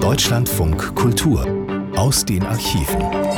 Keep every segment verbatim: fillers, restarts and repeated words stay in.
Deutschlandfunk Kultur aus den Archiven.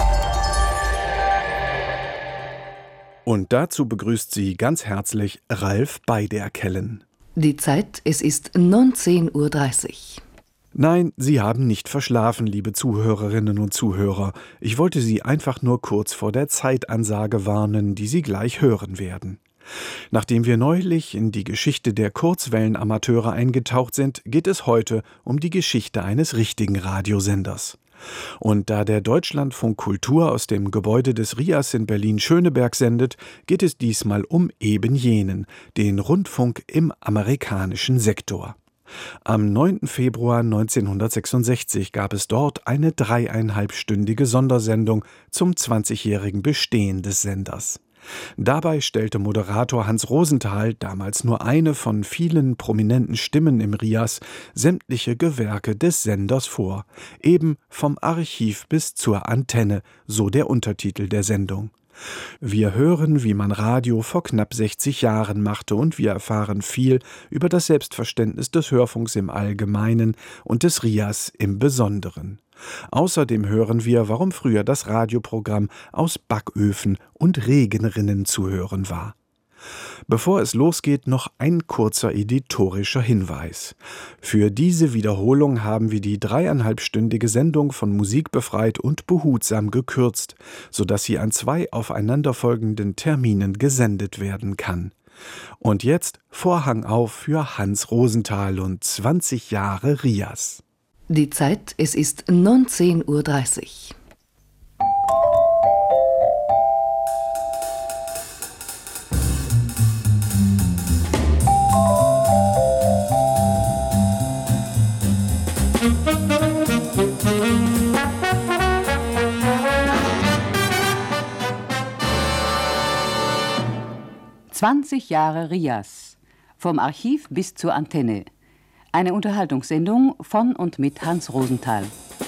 Und dazu begrüßt sie ganz herzlich Ralf Beiderkellen. Die Zeit, es ist neunzehn Uhr dreißig. Nein, Sie haben nicht verschlafen, liebe Zuhörerinnen und Zuhörer. Ich wollte Sie einfach nur kurz vor der Zeitansage warnen, die Sie gleich hören werden. Nachdem wir neulich in die Geschichte der Kurzwellenamateure eingetaucht sind, geht es heute um die Geschichte eines richtigen Radiosenders. Und da der Deutschlandfunk Kultur aus dem Gebäude des R I A S in Berlin-Schöneberg sendet, geht es diesmal um eben jenen, den Rundfunk im amerikanischen Sektor. Am neunten Februar neunzehnhundertsechsundsechzig gab es dort eine dreieinhalbstündige Sondersendung zum zwanzigjährigen Bestehen des Senders. Dabei stellte Moderator Hans Rosenthal, damals nur eine von vielen prominenten Stimmen im R I A S, sämtliche Gewerke des Senders vor, eben vom Archiv bis zur Antenne, so der Untertitel der Sendung. Wir hören, wie man Radio vor knapp sechzig Jahren machte, und wir erfahren viel über das Selbstverständnis des Hörfunks im Allgemeinen und des R I A S im Besonderen. Außerdem hören wir, warum früher das Radioprogramm aus Backöfen und Regenrinnen zu hören war. Bevor es losgeht, noch ein kurzer editorischer Hinweis. Für diese Wiederholung haben wir die dreieinhalbstündige Sendung von Musik befreit und behutsam gekürzt, sodass sie an zwei aufeinanderfolgenden Terminen gesendet werden kann. Und jetzt Vorhang auf für Hans Rosenthal und zwanzig Jahre R I A S. Die Zeit, es ist neunzehn Uhr dreißig. zwanzig Jahre R I A S. Vom Archiv bis zur Antenne. Eine Unterhaltungssendung von und mit Hans Rosenthal.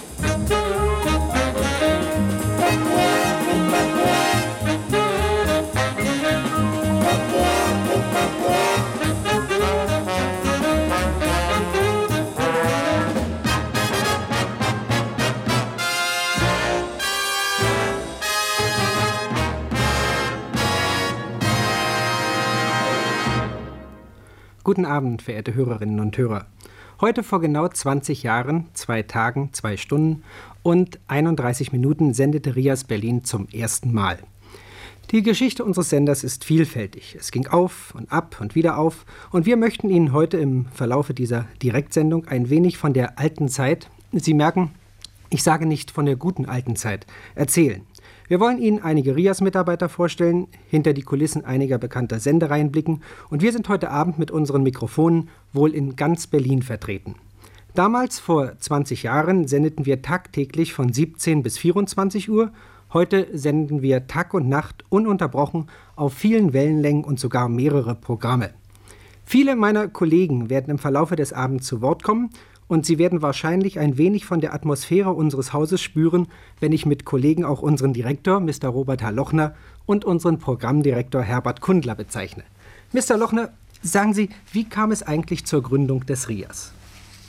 Guten Abend, verehrte Hörerinnen und Hörer. Heute vor genau zwanzig Jahren, zwei Tagen, zwei Stunden und einunddreißig Minuten sendete R I A S Berlin zum ersten Mal. Die Geschichte unseres Senders ist vielfältig. Es ging auf und ab und wieder auf, und wir möchten Ihnen heute im Verlaufe dieser Direktsendung ein wenig von der alten Zeit, Sie merken, ich sage nicht von der guten alten Zeit, erzählen. Wir wollen Ihnen einige R I A S-Mitarbeiter vorstellen, hinter die Kulissen einiger bekannter Sendereien blicken, und wir sind heute Abend mit unseren Mikrofonen wohl in ganz Berlin vertreten. Damals, vor zwanzig Jahren, sendeten wir tagtäglich von siebzehn bis vierundzwanzig Uhr. Heute senden wir Tag und Nacht ununterbrochen auf vielen Wellenlängen und sogar mehrere Programme. Viele meiner Kollegen werden im Verlaufe des Abends zu Wort kommen, und Sie werden wahrscheinlich ein wenig von der Atmosphäre unseres Hauses spüren, wenn ich mit Kollegen auch unseren Direktor, Mister Robert H. Lochner, und unseren Programmdirektor Herbert Kundler bezeichne. Mister Lochner, sagen Sie, wie kam es eigentlich zur Gründung des R I A S?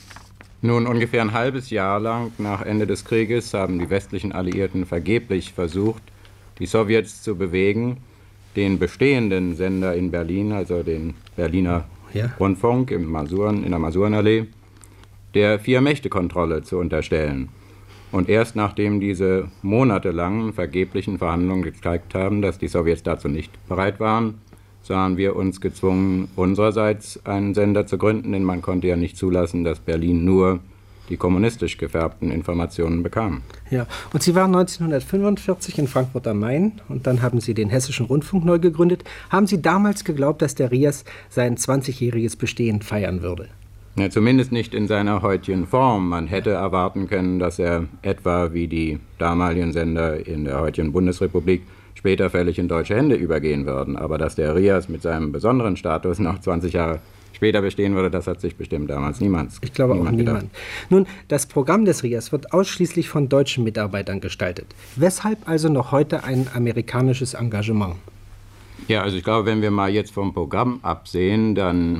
Nun, ungefähr ein halbes Jahr lang nach Ende des Krieges haben die westlichen Alliierten vergeblich versucht, die Sowjets zu bewegen, den bestehenden Sender in Berlin, also den Berliner ja. Rundfunk im Masuren, in der Masurenallee, der Vier-Mächte-Kontrolle zu unterstellen. Und erst nachdem diese monatelangen vergeblichen Verhandlungen gezeigt haben, dass die Sowjets dazu nicht bereit waren, sahen wir uns gezwungen, unsererseits einen Sender zu gründen, denn man konnte ja nicht zulassen, dass Berlin nur die kommunistisch gefärbten Informationen bekam. Ja, und Sie waren neunzehnhundertfünfundvierzig in Frankfurt am Main, und dann haben Sie den Hessischen Rundfunk neu gegründet. Haben Sie damals geglaubt, dass der R I A S sein zwanzigjähriges Bestehen feiern würde? Ja, zumindest nicht in seiner heutigen Form. Man hätte erwarten können, dass er etwa wie die damaligen Sender in der heutigen Bundesrepublik später völlig in deutsche Hände übergehen würden. Aber dass der R I A S mit seinem besonderen Status noch zwanzig Jahre später bestehen würde, das hat sich bestimmt damals niemand Ich glaube niemand auch niemand. gedacht. Nun, das Programm des R I A S wird ausschließlich von deutschen Mitarbeitern gestaltet. Weshalb also noch heute ein amerikanisches Engagement? Ja, also ich glaube, wenn wir mal jetzt vom Programm absehen, dann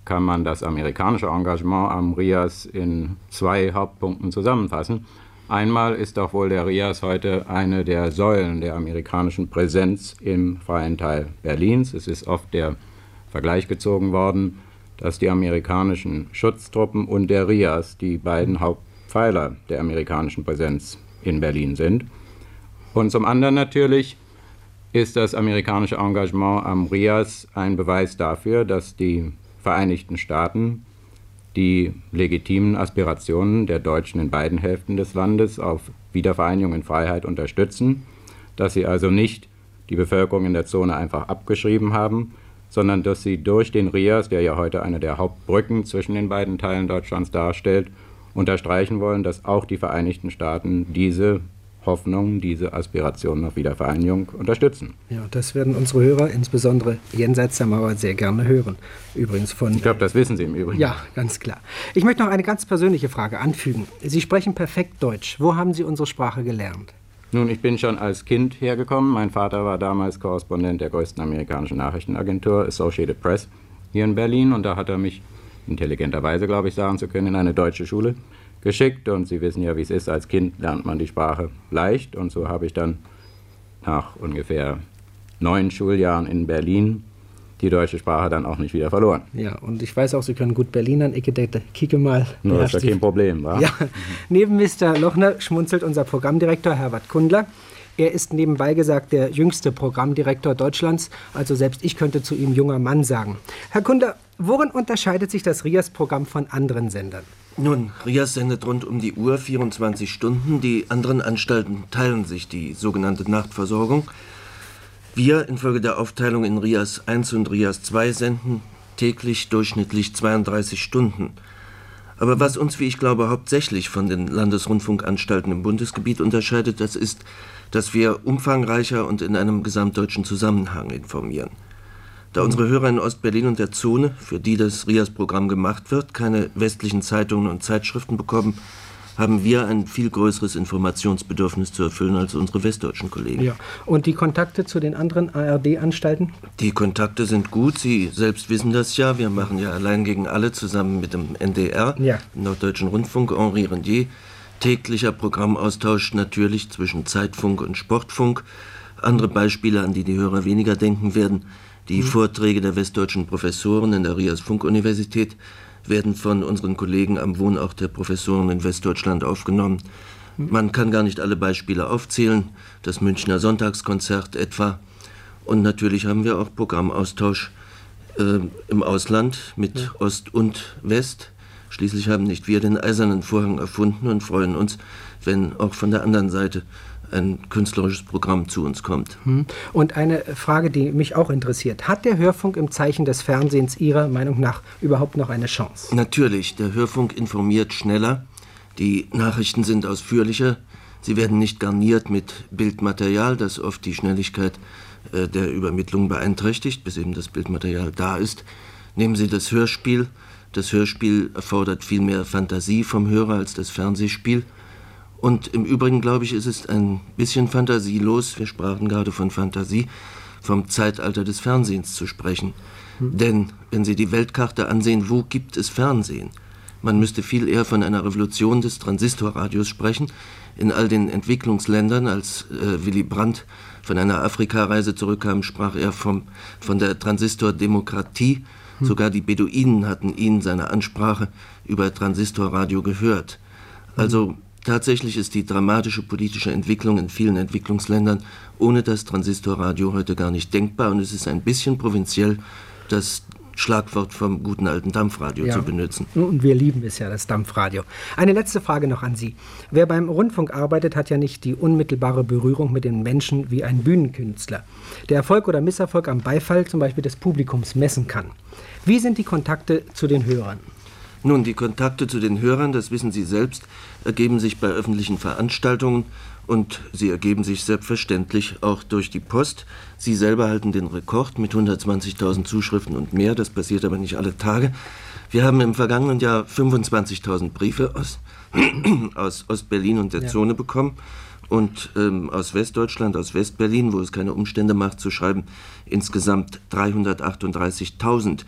kann man das amerikanische Engagement am RIAS in zwei Hauptpunkten zusammenfassen. Einmal ist doch wohl der RIAS heute eine der Säulen der amerikanischen Präsenz im freien Teil Berlins. Es ist oft der Vergleich gezogen worden, dass die amerikanischen Schutztruppen und der RIAS die beiden Hauptpfeiler der amerikanischen Präsenz in Berlin sind. Und zum anderen natürlich ist das amerikanische Engagement am RIAS ein Beweis dafür, dass die Vereinigten Staaten die legitimen Aspirationen der Deutschen in beiden Hälften des Landes auf Wiedervereinigung in Freiheit unterstützen, dass sie also nicht die Bevölkerung in der Zone einfach abgeschrieben haben, sondern dass sie durch den RIAS, der ja heute eine der Hauptbrücken zwischen den beiden Teilen Deutschlands darstellt, unterstreichen wollen, dass auch die Vereinigten Staaten diese Hoffnung, diese Aspirationen auf Wiedervereinigung unterstützen. Ja, das werden unsere Hörer, insbesondere jenseits der Mauer, sehr gerne hören. Übrigens von. Ich glaube, das wissen Sie im Übrigen. Ja, ganz klar. Ich möchte noch eine ganz persönliche Frage anfügen. Sie sprechen perfekt Deutsch. Wo haben Sie unsere Sprache gelernt? Nun, ich bin schon als Kind hergekommen. Mein Vater war damals Korrespondent der größten amerikanischen Nachrichtenagentur, Associated Press, hier in Berlin. Und da hat er mich intelligenterweise, glaube ich, sagen zu können, in eine deutsche Schule geschickt. Und Sie wissen ja, wie es ist, als Kind lernt man die Sprache leicht. Und so habe ich dann nach ungefähr neun Schuljahren in Berlin die deutsche Sprache dann auch nicht wieder verloren. Ja, und ich weiß auch, Sie können gut Berlinern. Ich denke, kicke mal. Nur ist ja kein Problem, wa? Ja. Neben Mister Lochner schmunzelt unser Programmdirektor Herbert Kundler. Er ist nebenbei gesagt der jüngste Programmdirektor Deutschlands. Also selbst ich könnte zu ihm junger Mann sagen. Herr Kundler, worin unterscheidet sich das RIAS-Programm von anderen Sendern? Nun, RIAS sendet rund um die Uhr vierundzwanzig Stunden. Die anderen Anstalten teilen sich die sogenannte Nachtversorgung. Wir infolge der Aufteilung in RIAS eins und RIAS zwei senden täglich durchschnittlich zweiunddreißig Stunden. Aber was uns, wie ich glaube, hauptsächlich von den Landesrundfunkanstalten im Bundesgebiet unterscheidet, das ist, dass wir umfangreicher und in einem gesamtdeutschen Zusammenhang informieren. Da unsere Hörer in Ostberlin und der Zone, für die das RIAS-Programm gemacht wird, keine westlichen Zeitungen und Zeitschriften bekommen, haben wir ein viel größeres Informationsbedürfnis zu erfüllen als unsere westdeutschen Kollegen. Ja. Und die Kontakte zu den anderen A R D-Anstalten? Die Kontakte sind gut. Sie selbst wissen das ja. Wir machen ja allein gegen alle zusammen mit dem N D R, ja. dem Norddeutschen Rundfunk, Henri Rendier, täglicher Programmaustausch natürlich zwischen Zeitfunk und Sportfunk. Andere Beispiele, an die die Hörer weniger denken werden, die mhm. Vorträge der westdeutschen Professoren in der RIAS-Funkuniversität werden von unseren Kollegen am Wohnort der Professoren in Westdeutschland aufgenommen. Mhm. Man kann gar nicht alle Beispiele aufzählen, das Münchner Sonntagskonzert etwa. Und natürlich haben wir auch Programmaustausch äh, im Ausland mit ja. Ost und West. Schließlich haben nicht wir den eisernen Vorhang erfunden und freuen uns, wenn auch von der anderen Seite ein künstlerisches Programm zu uns kommt. Und eine Frage, die mich auch interessiert. Hat der Hörfunk im Zeichen des Fernsehens Ihrer Meinung nach überhaupt noch eine Chance? Natürlich. Der Hörfunk informiert schneller. Die Nachrichten sind ausführlicher. Sie werden nicht garniert mit Bildmaterial, das oft die Schnelligkeit äh, der Übermittlung beeinträchtigt, bis eben das Bildmaterial da ist. Nehmen Sie das Hörspiel. Das Hörspiel erfordert viel mehr Fantasie vom Hörer als das Fernsehspiel. Und im Übrigen, glaube ich, ist es ein bisschen fantasielos, wir sprachen gerade von Fantasie, vom Zeitalter des Fernsehens zu sprechen. Hm. Denn wenn Sie die Weltkarte ansehen, wo gibt es Fernsehen? Man müsste viel eher von einer Revolution des Transistorradios sprechen. In all den Entwicklungsländern, als äh, Willy Brandt von einer Afrikareise zurückkam, sprach er vom, von der Transistordemokratie. Hm. Sogar die Beduinen hatten ihn, seine Ansprache, über Transistorradio gehört. Also tatsächlich ist die dramatische politische Entwicklung in vielen Entwicklungsländern ohne das Transistorradio heute gar nicht denkbar. Und es ist ein bisschen provinziell, das Schlagwort vom guten alten Dampfradio ja. zu benutzen. Und wir lieben es ja, das Dampfradio. Eine letzte Frage noch an Sie. Wer beim Rundfunk arbeitet, hat ja nicht die unmittelbare Berührung mit den Menschen wie ein Bühnenkünstler, der Erfolg oder Misserfolg am Beifall zum Beispiel des Publikums messen kann. Wie sind die Kontakte zu den Hörern? Nun, die Kontakte zu den Hörern, das wissen Sie selbst, ergeben sich bei öffentlichen Veranstaltungen und sie ergeben sich selbstverständlich auch durch die Post. Sie selber halten den Rekord mit hundertzwanzigtausend Zuschriften und mehr, das passiert aber nicht alle Tage. Wir haben im vergangenen Jahr fünfundzwanzigtausend Briefe aus, aus Ostberlin und der ja. Zone bekommen und ähm, aus Westdeutschland, aus Westberlin, wo es keine Umstände macht zu schreiben, insgesamt dreihundertachtunddreißigtausend.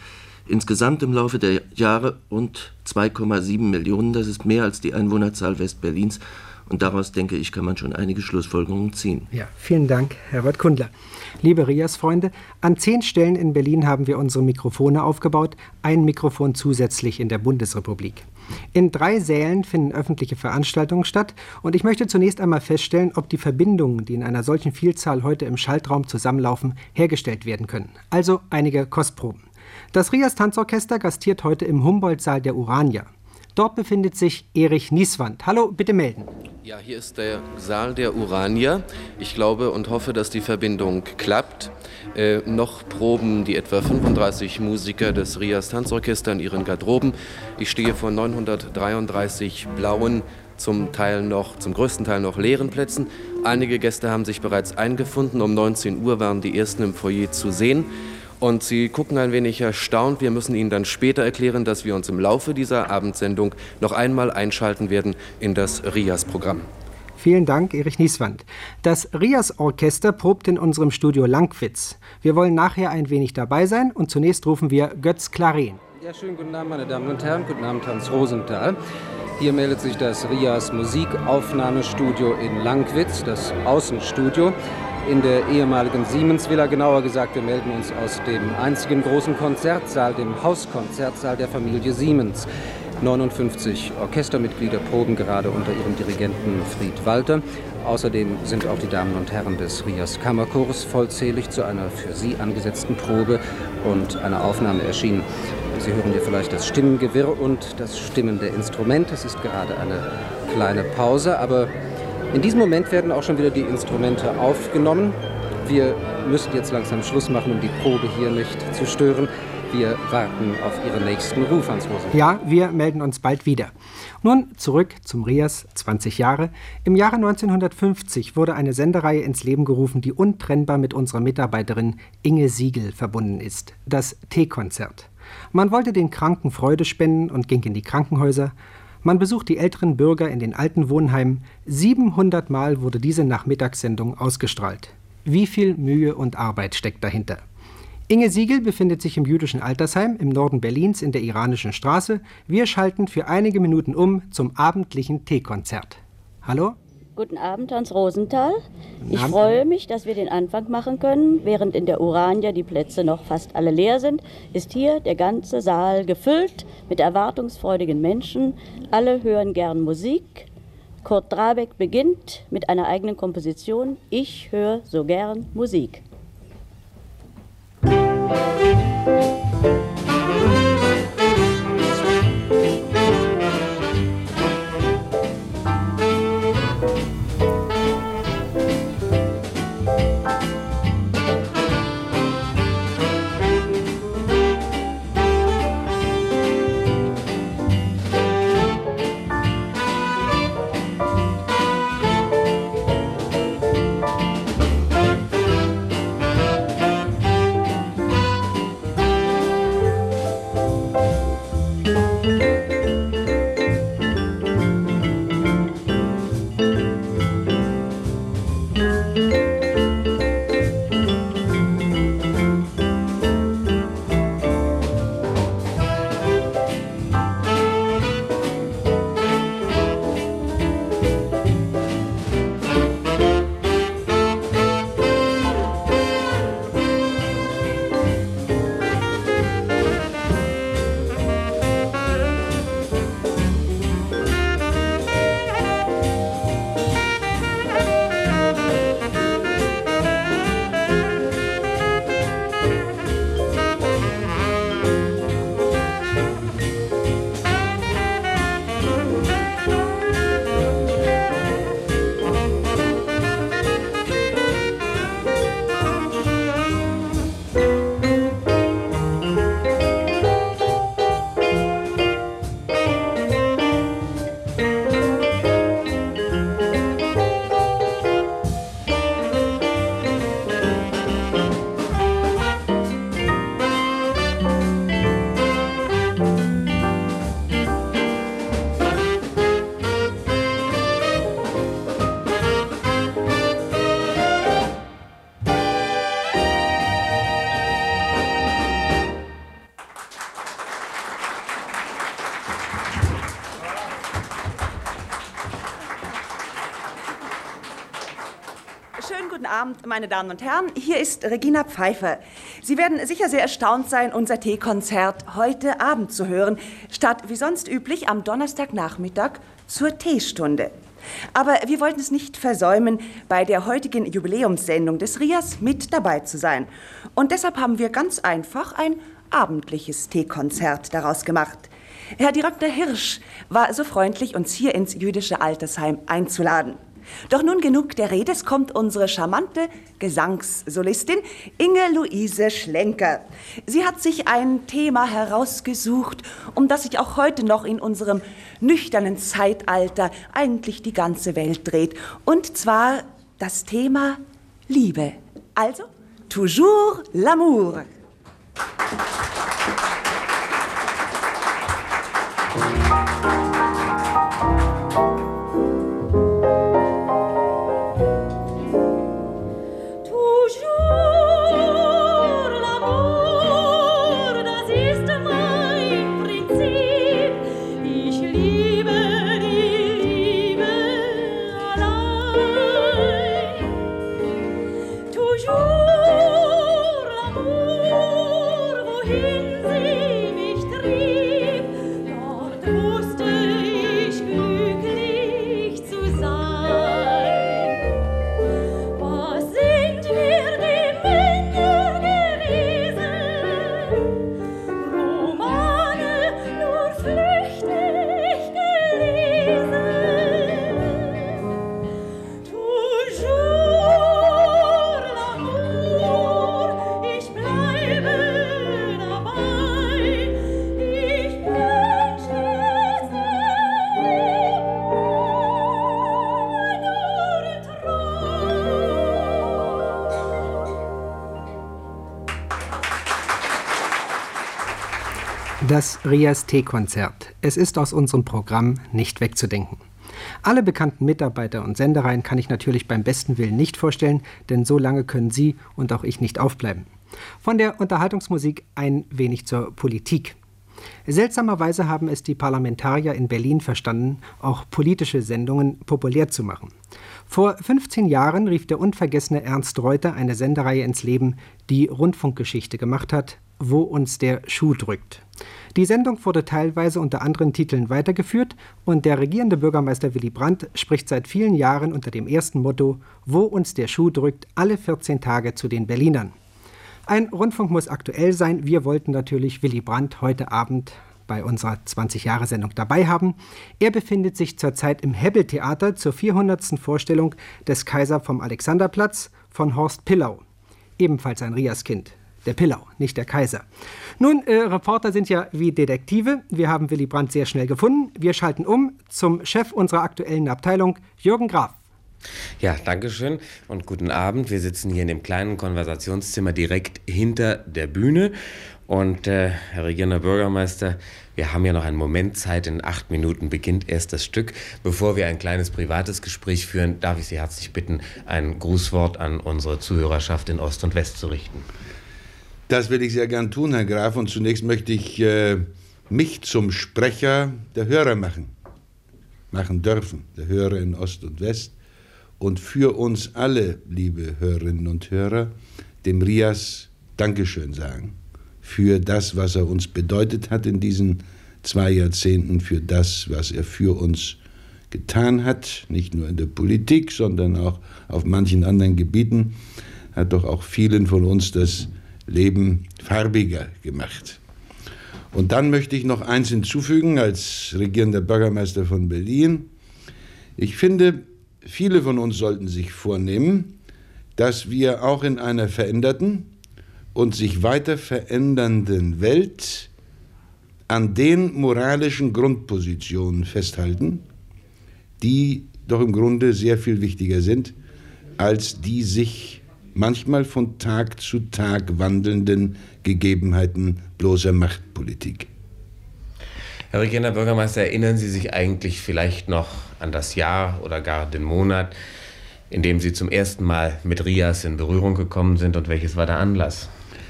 Insgesamt im Laufe der Jahre rund zwei Komma sieben Millionen. Das ist mehr als die Einwohnerzahl Westberlins. Und daraus, denke ich, kann man schon einige Schlussfolgerungen ziehen. Ja, vielen Dank, Herbert Kundler. Liebe Rias-Freunde, an zehn Stellen in Berlin haben wir unsere Mikrofone aufgebaut, ein Mikrofon zusätzlich in der Bundesrepublik. In drei Sälen finden öffentliche Veranstaltungen statt und ich möchte zunächst einmal feststellen, ob die Verbindungen, die in einer solchen Vielzahl heute im Schaltraum zusammenlaufen, hergestellt werden können. Also einige Kostproben. Das Rias Tanzorchester gastiert heute im Humboldt-Saal der Urania. Dort befindet sich Erich Nieswand. Hallo, bitte melden. Ja, hier ist der Saal der Urania. Ich glaube und hoffe, dass die Verbindung klappt. Äh, noch proben die etwa fünfunddreißig Musiker des Rias Tanzorchester in ihren Garderoben. Ich stehe vor neunhundertdreiunddreißig blauen, zum Teil noch, zum größten Teil noch leeren Plätzen. Einige Gäste haben sich bereits eingefunden. Um neunzehn Uhr waren die ersten im Foyer zu sehen. Und sie gucken ein wenig erstaunt. Wir müssen Ihnen dann später erklären, dass wir uns im Laufe dieser Abendsendung noch einmal einschalten werden in das Rias-Programm. Vielen Dank, Erich Nieswand. Das Rias-Orchester probt in unserem Studio Langwitz. Wir wollen nachher ein wenig dabei sein und zunächst rufen wir Götz Claren. Ja, schönen guten Abend, meine Damen und Herren. Guten Abend, Hans Rosenthal. Hier meldet sich das Rias Musikaufnahmestudio in Langwitz, das Außenstudio. In der ehemaligen Siemens-Villa, genauer gesagt, wir melden uns aus dem einzigen großen Konzertsaal, dem Hauskonzertsaal der Familie Siemens. neunundfünfzig Orchestermitglieder proben gerade unter ihrem Dirigenten Fried Walter. Außerdem sind auch die Damen und Herren des Rias Kammerchors vollzählig zu einer für sie angesetzten Probe und einer Aufnahme erschienen. Sie hören hier vielleicht das Stimmengewirr und das Stimmen der Instrumente. Es ist gerade eine kleine Pause, aber in diesem Moment werden auch schon wieder die Instrumente aufgenommen. Wir müssen jetzt langsam Schluss machen, um die Probe hier nicht zu stören. Wir warten auf Ihren nächsten Ruf, Hans Rosenthal. Ja, wir melden uns bald wieder. Nun zurück zum Rias, zwanzig Jahre. Im Jahre neunzehnhundertfünfzig wurde eine Sendereihe ins Leben gerufen, die untrennbar mit unserer Mitarbeiterin Inge Siegel verbunden ist. Das Teekonzert. Man wollte den Kranken Freude spenden und ging in die Krankenhäuser. Man besucht die älteren Bürger in den alten Wohnheimen. siebenhundert Mal wurde diese Nachmittagssendung ausgestrahlt. Wie viel Mühe und Arbeit steckt dahinter? Inge Siegel befindet sich im jüdischen Altersheim im Norden Berlins in der Iranischen Straße. Wir schalten für einige Minuten um zum abendlichen Teekonzert. Hallo? Guten Abend, Hans Rosenthal. Ich freue mich, dass wir den Anfang machen können. Während in der Urania die Plätze noch fast alle leer sind, ist hier der ganze Saal gefüllt mit erwartungsfreudigen Menschen. Alle hören gern Musik. Kurt Drabeck beginnt mit einer eigenen Komposition. Ich höre so gern Musik. Schönen guten Abend, meine Damen und Herren. Hier ist Regina Pfeiffer. Sie werden sicher sehr erstaunt sein, unser Teekonzert heute Abend zu hören, statt wie sonst üblich am Donnerstagnachmittag zur Teestunde. Aber wir wollten es nicht versäumen, bei der heutigen Jubiläumssendung des R I A S mit dabei zu sein. Und deshalb haben wir ganz einfach ein abendliches Teekonzert daraus gemacht. Herr Direktor Hirsch war so freundlich, uns hier ins jüdische Altersheim einzuladen. Doch nun genug der Rede, es kommt unsere charmante Gesangssolistin Inge-Luise Schlenker. Sie hat sich ein Thema herausgesucht, um das sich auch heute noch in unserem nüchternen Zeitalter eigentlich die ganze Welt dreht. Und zwar das Thema Liebe. Also, toujours l'amour. Das R I A S Teekonzert. Es ist aus unserem Programm nicht wegzudenken. Alle bekannten Mitarbeiter und Sendereien kann ich natürlich beim besten Willen nicht vorstellen, denn so lange können Sie und auch ich nicht aufbleiben. Von der Unterhaltungsmusik ein wenig zur Politik. Seltsamerweise haben es die Parlamentarier in Berlin verstanden, auch politische Sendungen populär zu machen. Vor fünfzehn Jahren rief der unvergessene Ernst Reuter eine Sendereihe ins Leben, die Rundfunkgeschichte gemacht hat, Wo uns der Schuh drückt. Die Sendung wurde teilweise unter anderen Titeln weitergeführt und der regierende Bürgermeister Willy Brandt spricht seit vielen Jahren unter dem ersten Motto Wo uns der Schuh drückt, alle vierzehn Tage zu den Berlinern. Ein Rundfunk muss aktuell sein. Wir wollten natürlich Willy Brandt heute Abend bei unserer zwanzig-Jahre-Sendung dabei haben. Er befindet sich zurzeit im Hebbel-Theater zur vierhundertsten Vorstellung des Kaiser vom Alexanderplatz von Horst Pillau, ebenfalls ein R I A S-Kind. Der Pillau, nicht der Kaiser. Nun, äh, Reporter sind ja wie Detektive. Wir haben Willy Brandt sehr schnell gefunden. Wir schalten um zum Chef unserer aktuellen Abteilung, Jürgen Graf. Ja, danke schön und guten Abend. Wir sitzen hier in dem kleinen Konversationszimmer direkt hinter der Bühne. Und äh, Herr regierender Bürgermeister, wir haben ja noch einen Moment Zeit. In acht Minuten beginnt erst das Stück. Bevor wir ein kleines privates Gespräch führen, darf ich Sie herzlich bitten, ein Grußwort an unsere Zuhörerschaft in Ost und West zu richten. Das will ich sehr gern tun, Herr Graf. Und zunächst möchte ich äh, mich zum Sprecher der Hörer machen. Machen dürfen, der Hörer in Ost und West. Und für uns alle, liebe Hörerinnen und Hörer, dem R I A S Dankeschön sagen. Für das, was er uns bedeutet hat in diesen zwei Jahrzehnten, für das, was er für uns getan hat, nicht nur in der Politik, sondern auch auf manchen anderen Gebieten, hat doch auch vielen von uns das Leben farbiger gemacht. Und dann möchte ich noch eins hinzufügen als regierender Bürgermeister von Berlin. Ich finde, viele von uns sollten sich vornehmen, dass wir auch in einer veränderten und sich weiter verändernden Welt an den moralischen Grundpositionen festhalten, die doch im Grunde sehr viel wichtiger sind als die sich manchmal von Tag zu Tag wandelnden Gegebenheiten bloßer Machtpolitik. Herr regierender Bürgermeister, erinnern Sie sich eigentlich vielleicht noch an das Jahr oder gar den Monat, in dem Sie zum ersten Mal mit R I A S in Berührung gekommen sind, und welches war der Anlass?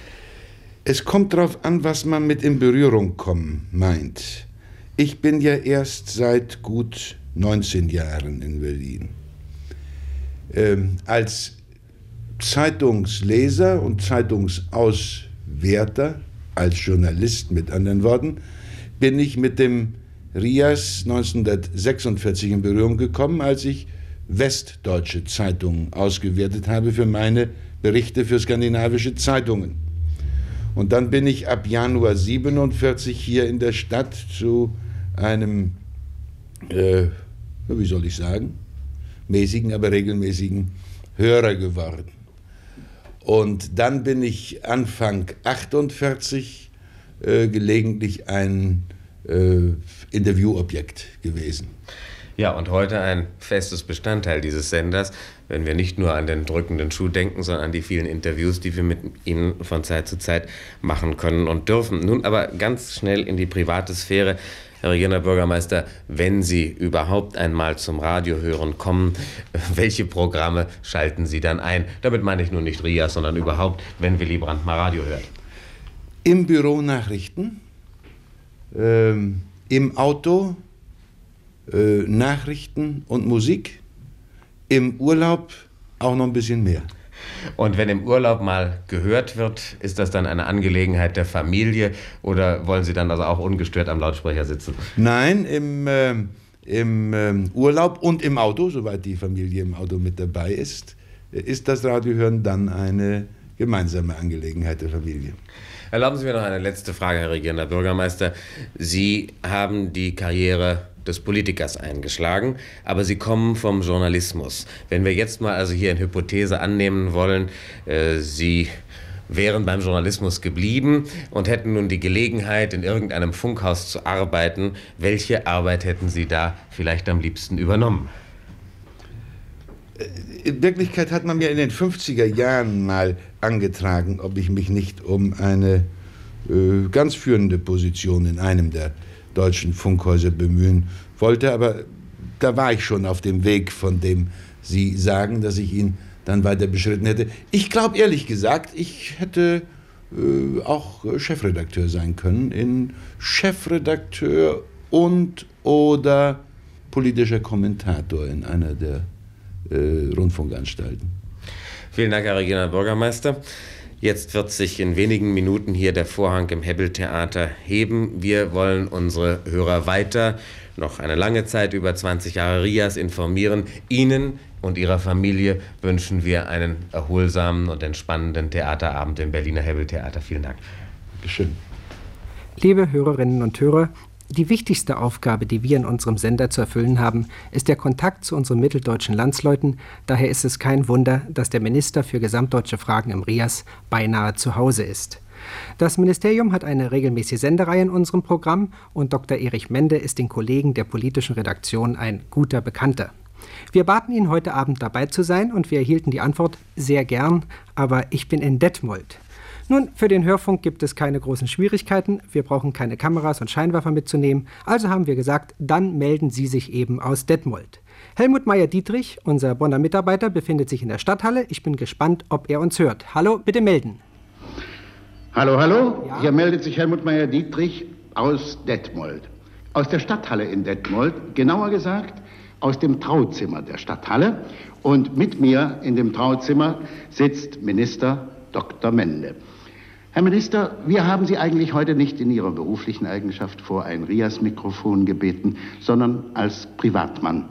Es kommt darauf an, was man mit in Berührung kommen meint. Ich bin ja erst seit gut neunzehn Jahren in Berlin. Ähm, als Zeitungsleser und Zeitungsauswerter, als Journalist mit anderen Worten, bin ich mit dem RIAS neunzehnhundertsechsundvierzig in Berührung gekommen, als ich westdeutsche Zeitungen ausgewertet habe für meine Berichte für skandinavische Zeitungen. Und dann bin ich ab Januar siebenundvierzig hier in der Stadt zu einem, äh, wie soll ich sagen, mäßigen, aber regelmäßigen Hörer geworden. Und dann bin ich Anfang achtundvierzig äh, gelegentlich ein äh, Interviewobjekt gewesen. Ja, und heute ein festes Bestandteil dieses Senders, wenn wir nicht nur an den drückenden Schuh denken, sondern an die vielen Interviews, die wir mit Ihnen von Zeit zu Zeit machen können und dürfen. Nun aber ganz schnell in die private Sphäre. Herr Regierender Bürgermeister, wenn Sie überhaupt einmal zum Radiohören kommen, welche Programme schalten Sie dann ein? Damit meine ich nur nicht RIAS, sondern überhaupt, wenn Willy Brandt mal Radio hört. Im Büro Nachrichten, ähm, im Auto äh, Nachrichten und Musik, im Urlaub auch noch ein bisschen mehr. Und wenn im Urlaub mal gehört wird, ist das dann eine Angelegenheit der Familie oder wollen Sie dann also auch ungestört am Lautsprecher sitzen? Nein, im, äh, im äh, Urlaub und im Auto, soweit die Familie im Auto mit dabei ist, ist das Radiohören dann eine gemeinsame Angelegenheit der Familie. Erlauben Sie mir noch eine letzte Frage, Herr Regierender Bürgermeister. Sie haben die Karriere des Politikers eingeschlagen, aber Sie kommen vom Journalismus. Wenn wir jetzt mal also hier in Hypothese annehmen wollen, äh, Sie wären beim Journalismus geblieben und hätten nun die Gelegenheit, in irgendeinem Funkhaus zu arbeiten, welche Arbeit hätten Sie da vielleicht am liebsten übernommen? In Wirklichkeit hat man mir in den fünfziger Jahren mal angetragen, ob ich mich nicht um eine äh, ganz führende Position in einem der deutschen Funkhäuser bemühen wollte, aber da war ich schon auf dem Weg, von dem Sie sagen, dass ich ihn dann weiter beschritten hätte. Ich glaube ehrlich gesagt, ich hätte äh, auch Chefredakteur sein können, in Chefredakteur und oder politischer Kommentator in einer der äh, Rundfunkanstalten. Vielen Dank, Herr Regierender Bürgermeister. Jetzt wird sich in wenigen Minuten hier der Vorhang im Hebbel-Theater heben. Wir wollen unsere Hörer weiter noch eine lange Zeit über zwanzig Jahre RIAS informieren. Ihnen und Ihrer Familie wünschen wir einen erholsamen und entspannenden Theaterabend im Berliner Hebbel-Theater. Vielen Dank. Schön. Liebe Hörerinnen und Hörer, die wichtigste Aufgabe, die wir in unserem Sender zu erfüllen haben, ist der Kontakt zu unseren mitteldeutschen Landsleuten. Daher ist es kein Wunder, dass der Minister für gesamtdeutsche Fragen im RIAS beinahe zu Hause ist. Das Ministerium hat eine regelmäßige Sendereihe in unserem Programm und Doktor Erich Mende ist den Kollegen der politischen Redaktion ein guter Bekannter. Wir baten ihn, heute Abend dabei zu sein und wir erhielten die Antwort, sehr gern, aber ich bin in Detmold. Nun, für den Hörfunk gibt es keine großen Schwierigkeiten. Wir brauchen keine Kameras und Scheinwerfer mitzunehmen. Also haben wir gesagt, dann melden Sie sich eben aus Detmold. Helmut Meyer-Dietrich, unser Bonner Mitarbeiter, befindet sich in der Stadthalle. Ich bin gespannt, ob er uns hört. Hallo, bitte melden. Hallo, hallo. Ja? Hier meldet sich Helmut Meyer-Dietrich aus Detmold. Aus der Stadthalle in Detmold, genauer gesagt aus dem Trauzimmer der Stadthalle. Und mit mir in dem Trauzimmer sitzt Minister Doktor Mende. Herr Minister, wir haben Sie eigentlich heute nicht in Ihrer beruflichen Eigenschaft vor ein RIAS-Mikrofon gebeten, sondern als Privatmann.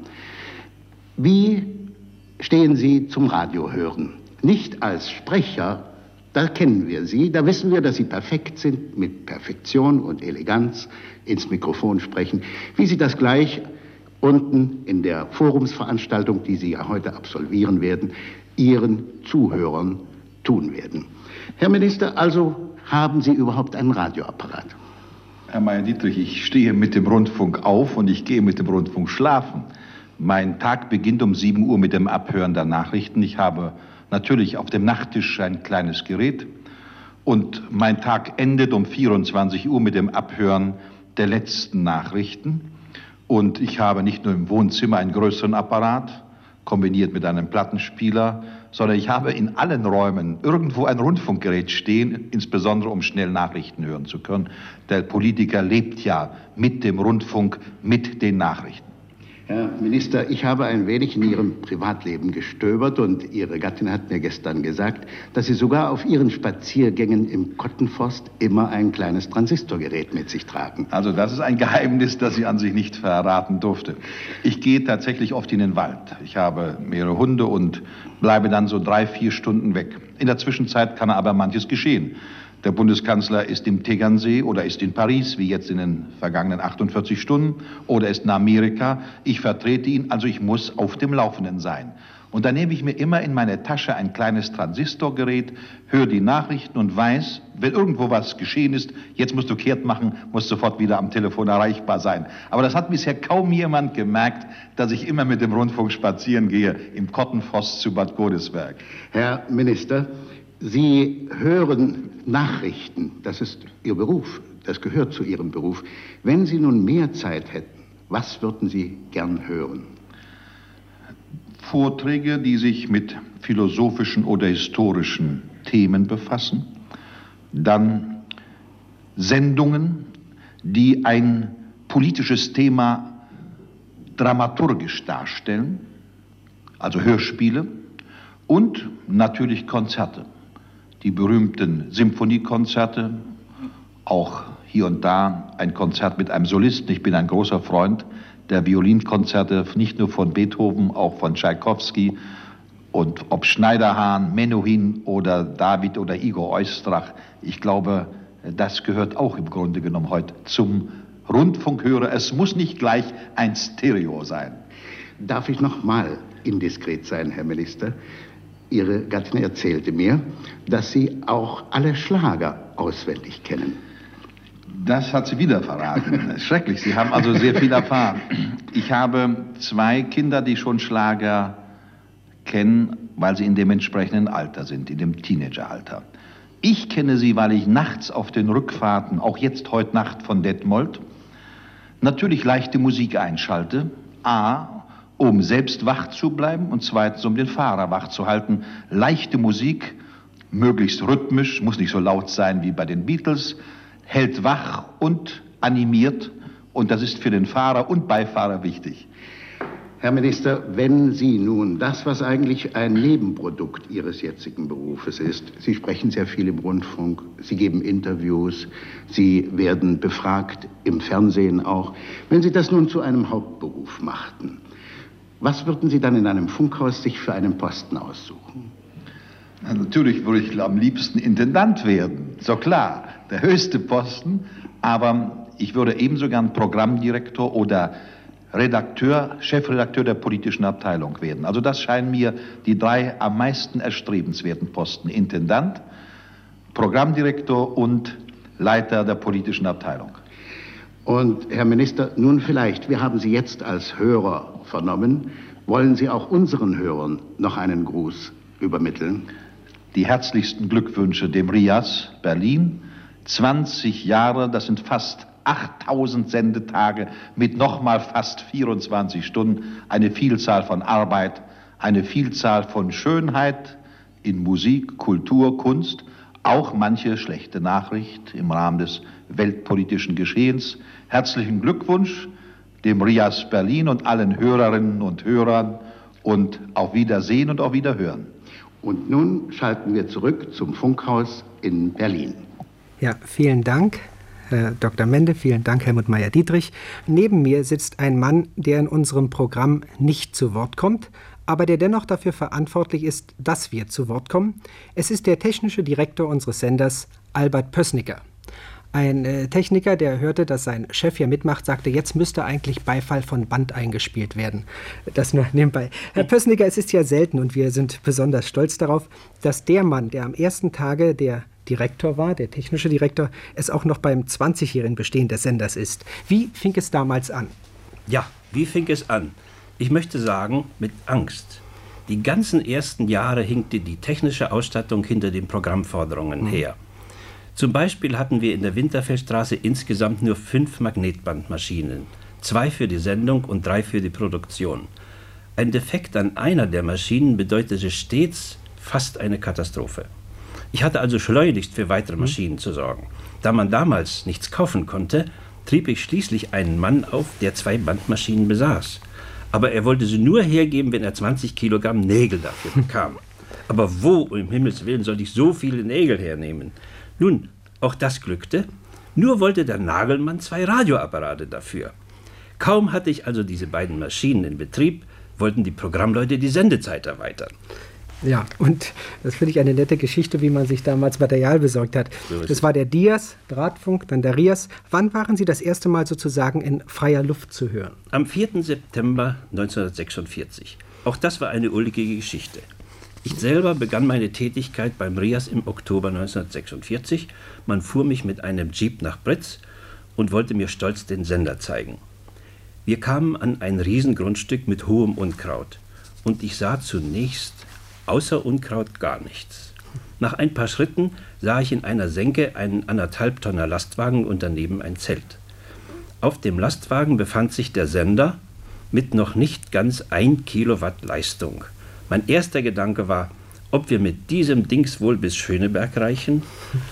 Wie stehen Sie zum Radiohören? Nicht als Sprecher, da kennen wir Sie, da wissen wir, dass Sie perfekt sind, mit Perfektion und Eleganz ins Mikrofon sprechen, wie Sie das gleich unten in der Forumsveranstaltung, die Sie ja heute absolvieren werden, Ihren Zuhörern tun werden. Herr Minister, also haben Sie überhaupt einen Radioapparat? Herr Meyer-Dietrich, ich stehe mit dem Rundfunk auf und ich gehe mit dem Rundfunk schlafen. Mein Tag beginnt um sieben Uhr mit dem Abhören der Nachrichten. Ich habe natürlich auf dem Nachttisch ein kleines Gerät und mein Tag endet um vierundzwanzig Uhr mit dem Abhören der letzten Nachrichten. Und ich habe nicht nur im Wohnzimmer einen größeren Apparat, kombiniert mit einem Plattenspieler, sondern ich habe in allen Räumen irgendwo ein Rundfunkgerät stehen, insbesondere um schnell Nachrichten hören zu können. Der Politiker lebt ja mit dem Rundfunk, mit den Nachrichten. Herr Minister, ich habe ein wenig in Ihrem Privatleben gestöbert und Ihre Gattin hat mir gestern gesagt, dass Sie sogar auf Ihren Spaziergängen im Kottenforst immer ein kleines Transistorgerät mit sich tragen. Also das ist ein Geheimnis, das ich an sich nicht verraten durfte. Ich gehe tatsächlich oft in den Wald. Ich habe mehrere Hunde und bleibe dann so drei, vier Stunden weg. In der Zwischenzeit kann aber manches geschehen. Der Bundeskanzler ist im Tegernsee oder ist in Paris, wie jetzt in den vergangenen achtundvierzig Stunden, oder ist in Amerika. Ich vertrete ihn, also ich muss auf dem Laufenden sein. Und dann nehme ich mir immer in meine Tasche ein kleines Transistorgerät, höre die Nachrichten und weiß, wenn irgendwo was geschehen ist, jetzt musst du kehrt machen, musst sofort wieder am Telefon erreichbar sein. Aber das hat bisher kaum jemand gemerkt, dass ich immer mit dem Rundfunk spazieren gehe, im Kottenforst zu Bad Godesberg. Herr Minister, Sie hören Nachrichten, das ist Ihr Beruf, das gehört zu Ihrem Beruf. Wenn Sie nun mehr Zeit hätten, was würden Sie gern hören? Vorträge, die sich mit philosophischen oder historischen Themen befassen. Dann Sendungen, die ein politisches Thema dramaturgisch darstellen, also Hörspiele und natürlich Konzerte. Die berühmten Symphoniekonzerte, auch hier und da ein Konzert mit einem Solisten. Ich bin ein großer Freund der Violinkonzerte, nicht nur von Beethoven, auch von Tschaikowski. Und ob Schneiderhahn, Menuhin oder David oder Igor Oistrach, ich glaube, das gehört auch im Grunde genommen heute zum Rundfunkhörer. Es muss nicht gleich ein Stereo sein. Darf ich noch mal indiskret sein, Herr Minister? Ihre Gattin erzählte mir, dass Sie auch alle Schlager auswendig kennen. Das hat sie wieder verraten. Schrecklich, Sie haben also sehr viel erfahren. Ich habe zwei Kinder, die schon Schlager kennen, weil sie in dem entsprechenden Alter sind, in dem Teenageralter. Ich kenne sie, weil ich nachts auf den Rückfahrten, auch jetzt heute Nacht von Detmold, natürlich leichte Musik einschalte. A, um selbst wach zu bleiben und zweitens, um den Fahrer wach zu halten. Leichte Musik, möglichst rhythmisch, muss nicht so laut sein wie bei den Beatles, hält wach und animiert und das ist für den Fahrer und Beifahrer wichtig. Herr Minister, wenn Sie nun das, was eigentlich ein Nebenprodukt Ihres jetzigen Berufes ist, Sie sprechen sehr viel im Rundfunk, Sie geben Interviews, Sie werden befragt, im Fernsehen auch, wenn Sie das nun zu einem Hauptberuf machten, was würden Sie dann in einem Funkhaus sich für einen Posten aussuchen? Na, natürlich würde ich am liebsten Intendant werden, so klar, der höchste Posten, aber ich würde ebenso gern Programmdirektor oder Redakteur, Chefredakteur der politischen Abteilung werden. Also das scheinen mir die drei am meisten erstrebenswerten Posten. Intendant, Programmdirektor und Leiter der politischen Abteilung. Und Herr Minister, nun vielleicht, wir haben Sie jetzt als Hörer vernommen. Wollen Sie auch unseren Hörern noch einen Gruß übermitteln? Die herzlichsten Glückwünsche dem RIAS Berlin. zwanzig Jahre, das sind fast achttausend Sendetage mit nochmal fast vierundzwanzig Stunden. Eine Vielzahl von Arbeit, eine Vielzahl von Schönheit in Musik, Kultur, Kunst. Auch manche schlechte Nachricht im Rahmen des weltpolitischen Geschehens. Herzlichen Glückwunsch dem RIAS Berlin und allen Hörerinnen und Hörern und auf Wiedersehen und auf Wiederhören. Und nun schalten wir zurück zum Funkhaus in Berlin. Ja, vielen Dank, Herr Doktor Mende, vielen Dank, Helmut Meyer-Dietrich. Neben mir sitzt ein Mann, der in unserem Programm nicht zu Wort kommt, aber der dennoch dafür verantwortlich ist, dass wir zu Wort kommen. Es ist der technische Direktor unseres Senders, Albert Pößnicker. Ein äh, Techniker, der hörte, dass sein Chef hier mitmacht, sagte, jetzt müsste eigentlich Beifall von Band eingespielt werden. Das nur nebenbei. Herr Pößnicker, es ist ja selten und wir sind besonders stolz darauf, dass der Mann, der am ersten Tage der Direktor war, der technische Direktor, es auch noch beim zwanzigjährigen Bestehen des Senders ist. Wie fing es damals an? Ja, wie fing es an? Ich möchte sagen, mit Angst. Die ganzen ersten Jahre hinkte die technische Ausstattung hinter den Programmforderungen mhm. her. Zum Beispiel hatten wir in der Winterfeldstraße insgesamt nur fünf Magnetbandmaschinen. Zwei für die Sendung und drei für die Produktion. Ein Defekt an einer der Maschinen bedeutete stets fast eine Katastrophe. Ich hatte also schleunigst für weitere Maschinen mhm. zu sorgen. Da man damals nichts kaufen konnte, trieb ich schließlich einen Mann auf, der zwei Bandmaschinen besaß. Aber er wollte sie nur hergeben, wenn er zwanzig Kilogramm Nägel dafür bekam. Aber wo, um Himmels Willen, soll ich so viele Nägel hernehmen? Nun, auch das glückte. Nur wollte der Nagelmann zwei Radioapparate dafür. Kaum hatte ich also diese beiden Maschinen in Betrieb, wollten die Programmleute die Sendezeit erweitern. Ja, und das finde ich eine nette Geschichte, wie man sich damals Material besorgt hat. So das war der Dias, Drahtfunk, dann der Rias. Wann waren Sie das erste Mal sozusagen in freier Luft zu hören? Am vierten September neunzehnhundertsechsundvierzig. Auch das war eine ulkige Geschichte. Ich selber begann meine Tätigkeit beim Rias im Oktober neunzehnhundertsechsundvierzig. Man fuhr mich mit einem Jeep nach Britz und wollte mir stolz den Sender zeigen. Wir kamen an ein Riesengrundstück mit hohem Unkraut. Und ich sah zunächst außer Unkraut gar nichts. Nach ein paar Schritten sah ich in einer Senke einen anderthalb Tonner Lastwagen und daneben ein Zelt. Auf dem Lastwagen befand sich der Sender mit noch nicht ganz ein Kilowatt Leistung. Mein erster Gedanke war, ob wir mit diesem Dings wohl bis Schöneberg reichen.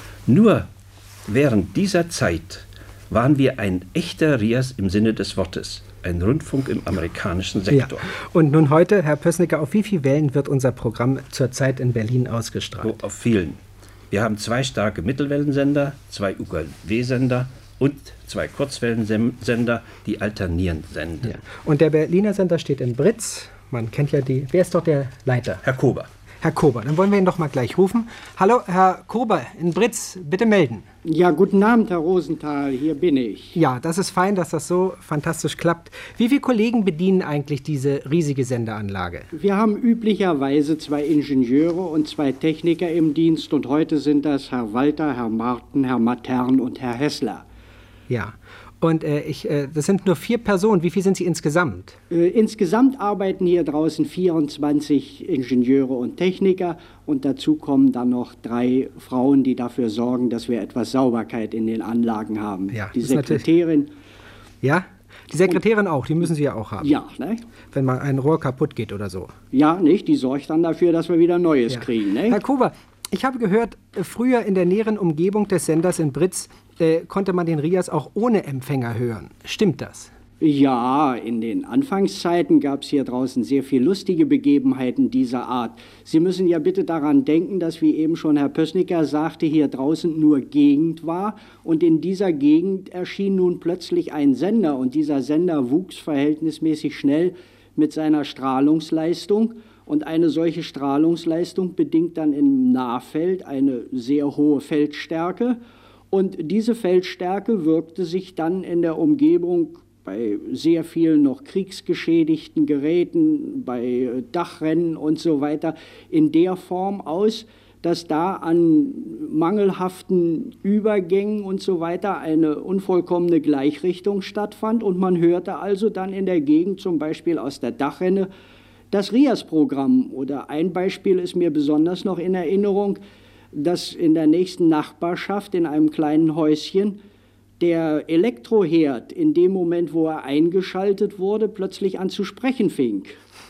Nur während dieser Zeit waren wir ein echter Rias im Sinne des Wortes. Ein Rundfunk im amerikanischen Sektor. Ja. Und nun heute, Herr Pößnecker, auf wie vielen Wellen wird unser Programm zurzeit in Berlin ausgestrahlt? Oh, auf vielen. Wir haben zwei starke Mittelwellensender, zwei U K W-Sender und zwei Kurzwellensender, die alternierend senden. Ja. Und der Berliner Sender steht in Britz. Man kennt ja die. Wer ist doch der Leiter? Herr Kober. Herr Kober, dann wollen wir ihn doch mal gleich rufen. Hallo, Herr Kober in Britz, bitte melden. Ja, guten Abend, Herr Rosenthal, hier bin ich. Ja, das ist fein, dass das so fantastisch klappt. Wie viele Kollegen bedienen eigentlich diese riesige Sendeanlage? Wir haben üblicherweise zwei Ingenieure und zwei Techniker im Dienst und heute sind das Herr Walter, Herr Marten, Herr Matern und Herr Hessler. Ja. Und äh, ich, äh, das sind nur vier Personen. Wie viel sind Sie insgesamt? Äh, insgesamt arbeiten hier draußen vierundzwanzig Ingenieure und Techniker. Und dazu kommen dann noch drei Frauen, die dafür sorgen, dass wir etwas Sauberkeit in den Anlagen haben. Ja, die Sekretärin. Ja, die Sekretärin auch. Die müssen Sie ja auch haben. Ja, ne? Wenn mal ein Rohr kaputt geht oder so. Ja, nicht? Die sorgt dann dafür, dass wir wieder Neues ja. kriegen, ne? Herr Kober, ich habe gehört, früher in der näheren Umgebung des Senders in Britz äh, konnte man den Rias auch ohne Empfänger hören. Stimmt das? Ja, in den Anfangszeiten gab es hier draußen sehr viel lustige Begebenheiten dieser Art. Sie müssen ja bitte daran denken, dass, wie eben schon Herr Pößnecker sagte, hier draußen nur Gegend war. Und in dieser Gegend erschien nun plötzlich ein Sender. Und dieser Sender wuchs verhältnismäßig schnell mit seiner Strahlungsleistung. Und eine solche Strahlungsleistung bedingt dann im Nahfeld eine sehr hohe Feldstärke. Und diese Feldstärke wirkte sich dann in der Umgebung bei sehr vielen noch kriegsgeschädigten Geräten, bei Dachrennen und so weiter in der Form aus, dass da an mangelhaften Übergängen und so weiter eine unvollkommene Gleichrichtung stattfand. Und man hörte also dann in der Gegend, zum Beispiel aus der Dachrenne, das Rias-Programm. Oder ein Beispiel ist mir besonders noch in Erinnerung, dass in der nächsten Nachbarschaft in einem kleinen Häuschen der Elektroherd in dem Moment, wo er eingeschaltet wurde, plötzlich an zu sprechen fing.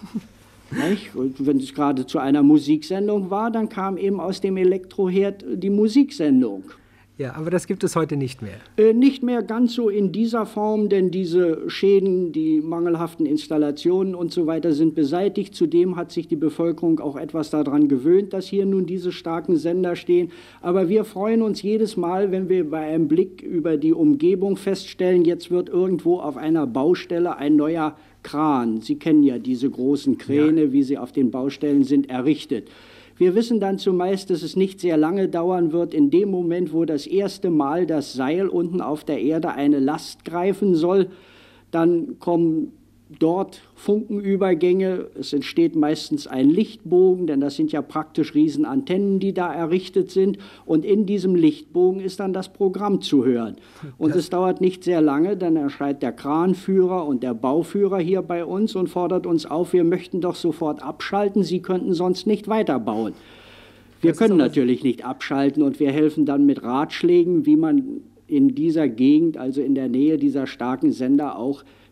Und wenn es gerade zu einer Musiksendung war, dann kam eben aus dem Elektroherd die Musiksendung. Ja, aber das gibt es heute nicht mehr. Äh, nicht mehr ganz so in dieser Form, denn diese Schäden, die mangelhaften Installationen und so weiter sind beseitigt. Zudem hat sich die Bevölkerung auch etwas daran gewöhnt, dass hier nun diese starken Sender stehen. Aber wir freuen uns jedes Mal, wenn wir bei einem Blick über die Umgebung feststellen, jetzt wird irgendwo auf einer Baustelle ein neuer Kran. Sie kennen ja diese großen Kräne, ja, wie sie auf den Baustellen sind, errichtet. Wir wissen dann zumeist, dass es nicht sehr lange dauern wird, in dem Moment, wo das erste Mal das Seil unten auf der Erde eine Last greifen soll, dann kommen dort Funkenübergänge, es entsteht meistens ein Lichtbogen, denn das sind ja praktisch Riesenantennen, die da errichtet sind, und in diesem Lichtbogen ist dann das Programm zu hören. Und es dauert nicht sehr lange, dann erscheint der Kranführer und der Bauführer hier bei uns und fordert uns auf, wir möchten doch sofort abschalten, Sie könnten sonst nicht weiterbauen. Wir können natürlich nicht abschalten und wir helfen dann mit Ratschlägen, wie man in dieser Gegend, also in der Nähe dieser starken Sender, auch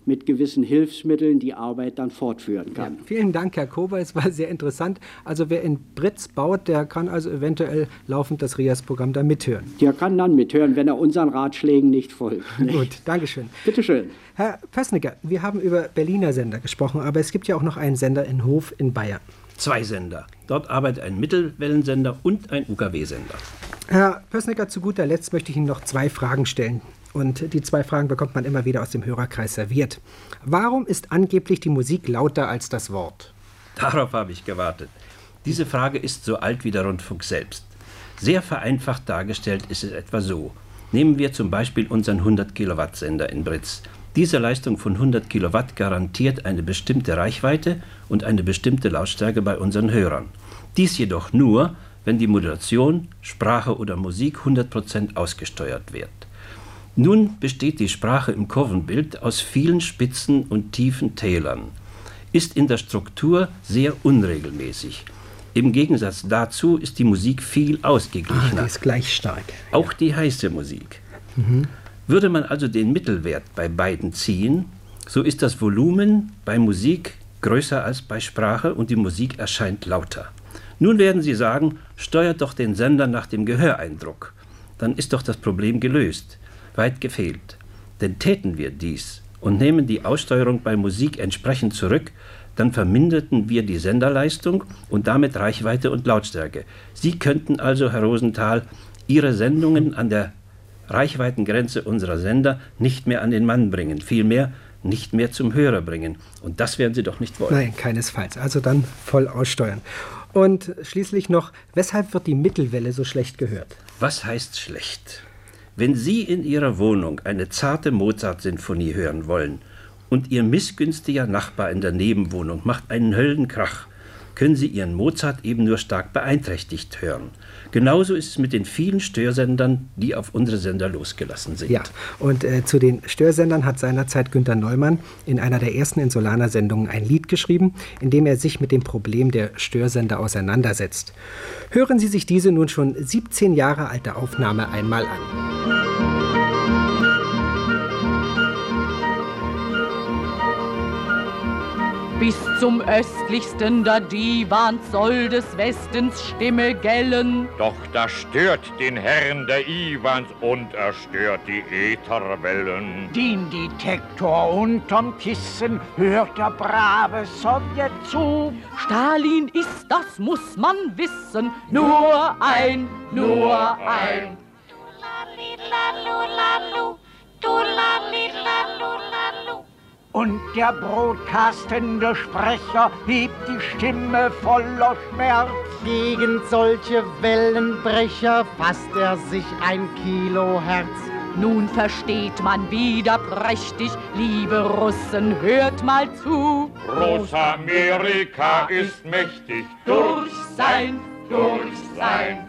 mit gewissen Hilfsmitteln die Arbeit dann fortführen kann. Ja, vielen Dank, Herr Kober. Es war sehr interessant. Also wer in Britz baut, der kann also eventuell laufend das RIAS-Programm da mithören. Der kann dann mithören, wenn er unseren Ratschlägen nicht folgt. Gut, Dankeschön. Bitte schön. Herr Pößnecker, wir haben über Berliner Sender gesprochen, aber es gibt ja auch noch einen Sender in Hof in Bayern. Zwei Sender. Dort arbeitet ein Mittelwellensender und ein U K W-Sender. Herr Pößnecker, zu guter Letzt möchte ich Ihnen noch zwei Fragen stellen. Und die zwei Fragen bekommt man immer wieder aus dem Hörerkreis serviert. Warum ist angeblich die Musik lauter als das Wort? Darauf habe ich gewartet. Diese Frage ist so alt wie der Rundfunk selbst. Sehr vereinfacht dargestellt ist es etwa so. Nehmen wir zum Beispiel unseren hundert Kilowatt Sender in Britz. Diese Leistung von hundert Kilowatt garantiert eine bestimmte Reichweite und eine bestimmte Lautstärke bei unseren Hörern. Dies jedoch nur, wenn die Modulation, Sprache oder Musik hundert Prozent ausgesteuert wird. Nun besteht die Sprache im Kurvenbild aus vielen spitzen und tiefen Tälern, ist in der Struktur sehr unregelmäßig. Im Gegensatz dazu ist die Musik viel ausgeglichener. Ah, die ist gleich stark. Auch die heiße Musik. Mhm. Würde man also den Mittelwert bei beiden ziehen, so ist das Volumen bei Musik größer als bei Sprache und die Musik erscheint lauter. Nun werden Sie sagen, steuert doch den Sender nach dem Gehöreindruck. Dann ist doch das Problem gelöst. Weit gefehlt. Denn täten wir dies und nehmen die Aussteuerung bei Musik entsprechend zurück, dann verminderten wir die Senderleistung und damit Reichweite und Lautstärke. Sie könnten also, Herr Rosenthal, Ihre Sendungen an der Reichweitengrenze unserer Sender nicht mehr an den Mann bringen, vielmehr nicht mehr zum Hörer bringen. Und das werden Sie doch nicht wollen. Nein, keinesfalls. Also dann voll aussteuern. Und schließlich noch, weshalb wird die Mittelwelle so schlecht gehört? Was heißt schlecht? Wenn Sie in Ihrer Wohnung eine zarte Mozart-Sinfonie hören wollen und Ihr missgünstiger Nachbar in der Nebenwohnung macht einen Höllenkrach, können Sie Ihren Mozart eben nur stark beeinträchtigt hören. Genauso ist es mit den vielen Störsendern, die auf unsere Sender losgelassen sind. Ja, und äh, zu den Störsendern hat seinerzeit Günter Neumann in einer der ersten Insulaner-Sendungen ein Lied geschrieben, in dem er sich mit dem Problem der Störsender auseinandersetzt. Hören Sie sich diese nun schon siebzehn Jahre alte Aufnahme einmal an. Bis zum östlichsten der Divan soll des Westens Stimme gellen. Doch da stört den Herrn der Iwans und er stört die Ätherwellen. Den Detektor unterm Kissen hört der brave Sowjet zu. Stalin ist, das muss man wissen, nur ein, nur ein. Und der broadcastende Sprecher hebt die Stimme voller Schmerz. Gegen solche Wellenbrecher fasst er sich ein Kilohertz. Nun versteht man wieder prächtig, liebe Russen, hört mal zu. Großamerika ist mächtig, durch sein, durch sein.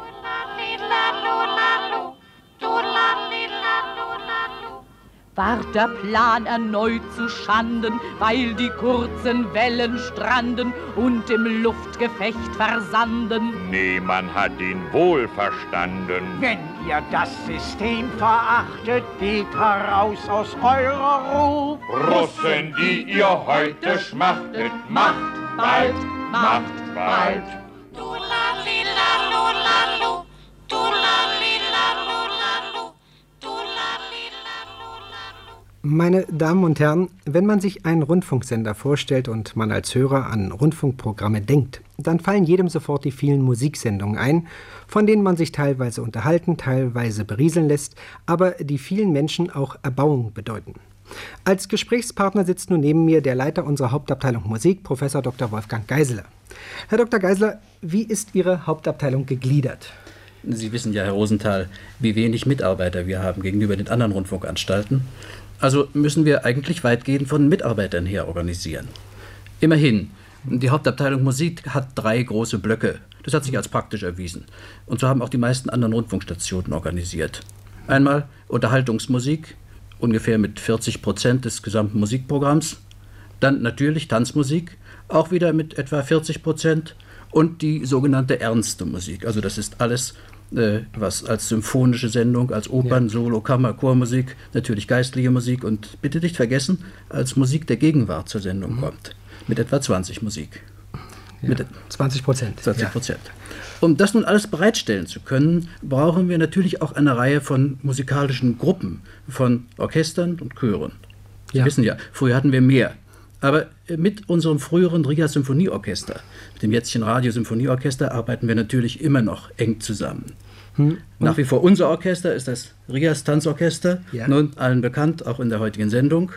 Ward der Plan erneut zu Schanden, weil die kurzen Wellen stranden und im Luftgefecht versanden. Nee, man hat ihn wohl verstanden. Wenn ihr das System verachtet, geht heraus aus eurer Ruhe. Russen, die ihr heute schmachtet, macht bald, macht bald. Meine Damen und Herren, wenn man sich einen Rundfunksender vorstellt und man als Hörer an Rundfunkprogramme denkt, dann fallen jedem sofort die vielen Musiksendungen ein, von denen man sich teilweise unterhalten, teilweise berieseln lässt, aber die vielen Menschen auch Erbauung bedeuten. Als Gesprächspartner sitzt nun neben mir der Leiter unserer Hauptabteilung Musik, Professor Doktor Wolfgang Geisler. Herr Doktor Geisler, wie ist Ihre Hauptabteilung gegliedert? Sie wissen ja, Herr Rosenthal, wie wenig Mitarbeiter wir haben gegenüber den anderen Rundfunkanstalten. Also müssen wir eigentlich weitgehend von Mitarbeitern her organisieren. Immerhin, die Hauptabteilung Musik hat drei große Blöcke. Das hat sich als praktisch erwiesen. Und so haben auch die meisten anderen Rundfunkstationen organisiert. Einmal Unterhaltungsmusik, ungefähr mit vierzig Prozent des gesamten Musikprogramms. Dann natürlich Tanzmusik, auch wieder mit etwa vierzig Prozent. Und die sogenannte ernste Musik. Also das ist alles, äh, was als symphonische Sendung, als Opern, ja. Solo, Kammer, Chormusik, natürlich geistliche Musik und bitte nicht vergessen, als Musik der Gegenwart zur Sendung mhm. kommt. Mit etwa zwanzig Musik. Ja, mit zwanzig Prozent. zwanzig Prozent. Ja. Um das nun alles bereitstellen zu können, brauchen wir natürlich auch eine Reihe von musikalischen Gruppen, von Orchestern und Chören. Sie ja. wissen ja, früher hatten wir mehr. Aber mit unserem früheren Rias Symphonieorchester, mit dem jetzigen Radio-Symphonieorchester, arbeiten wir natürlich immer noch eng zusammen. Hm. Nach wie vor unser Orchester ist das Rias Tanzorchester, ja. nun allen bekannt, auch in der heutigen Sendung.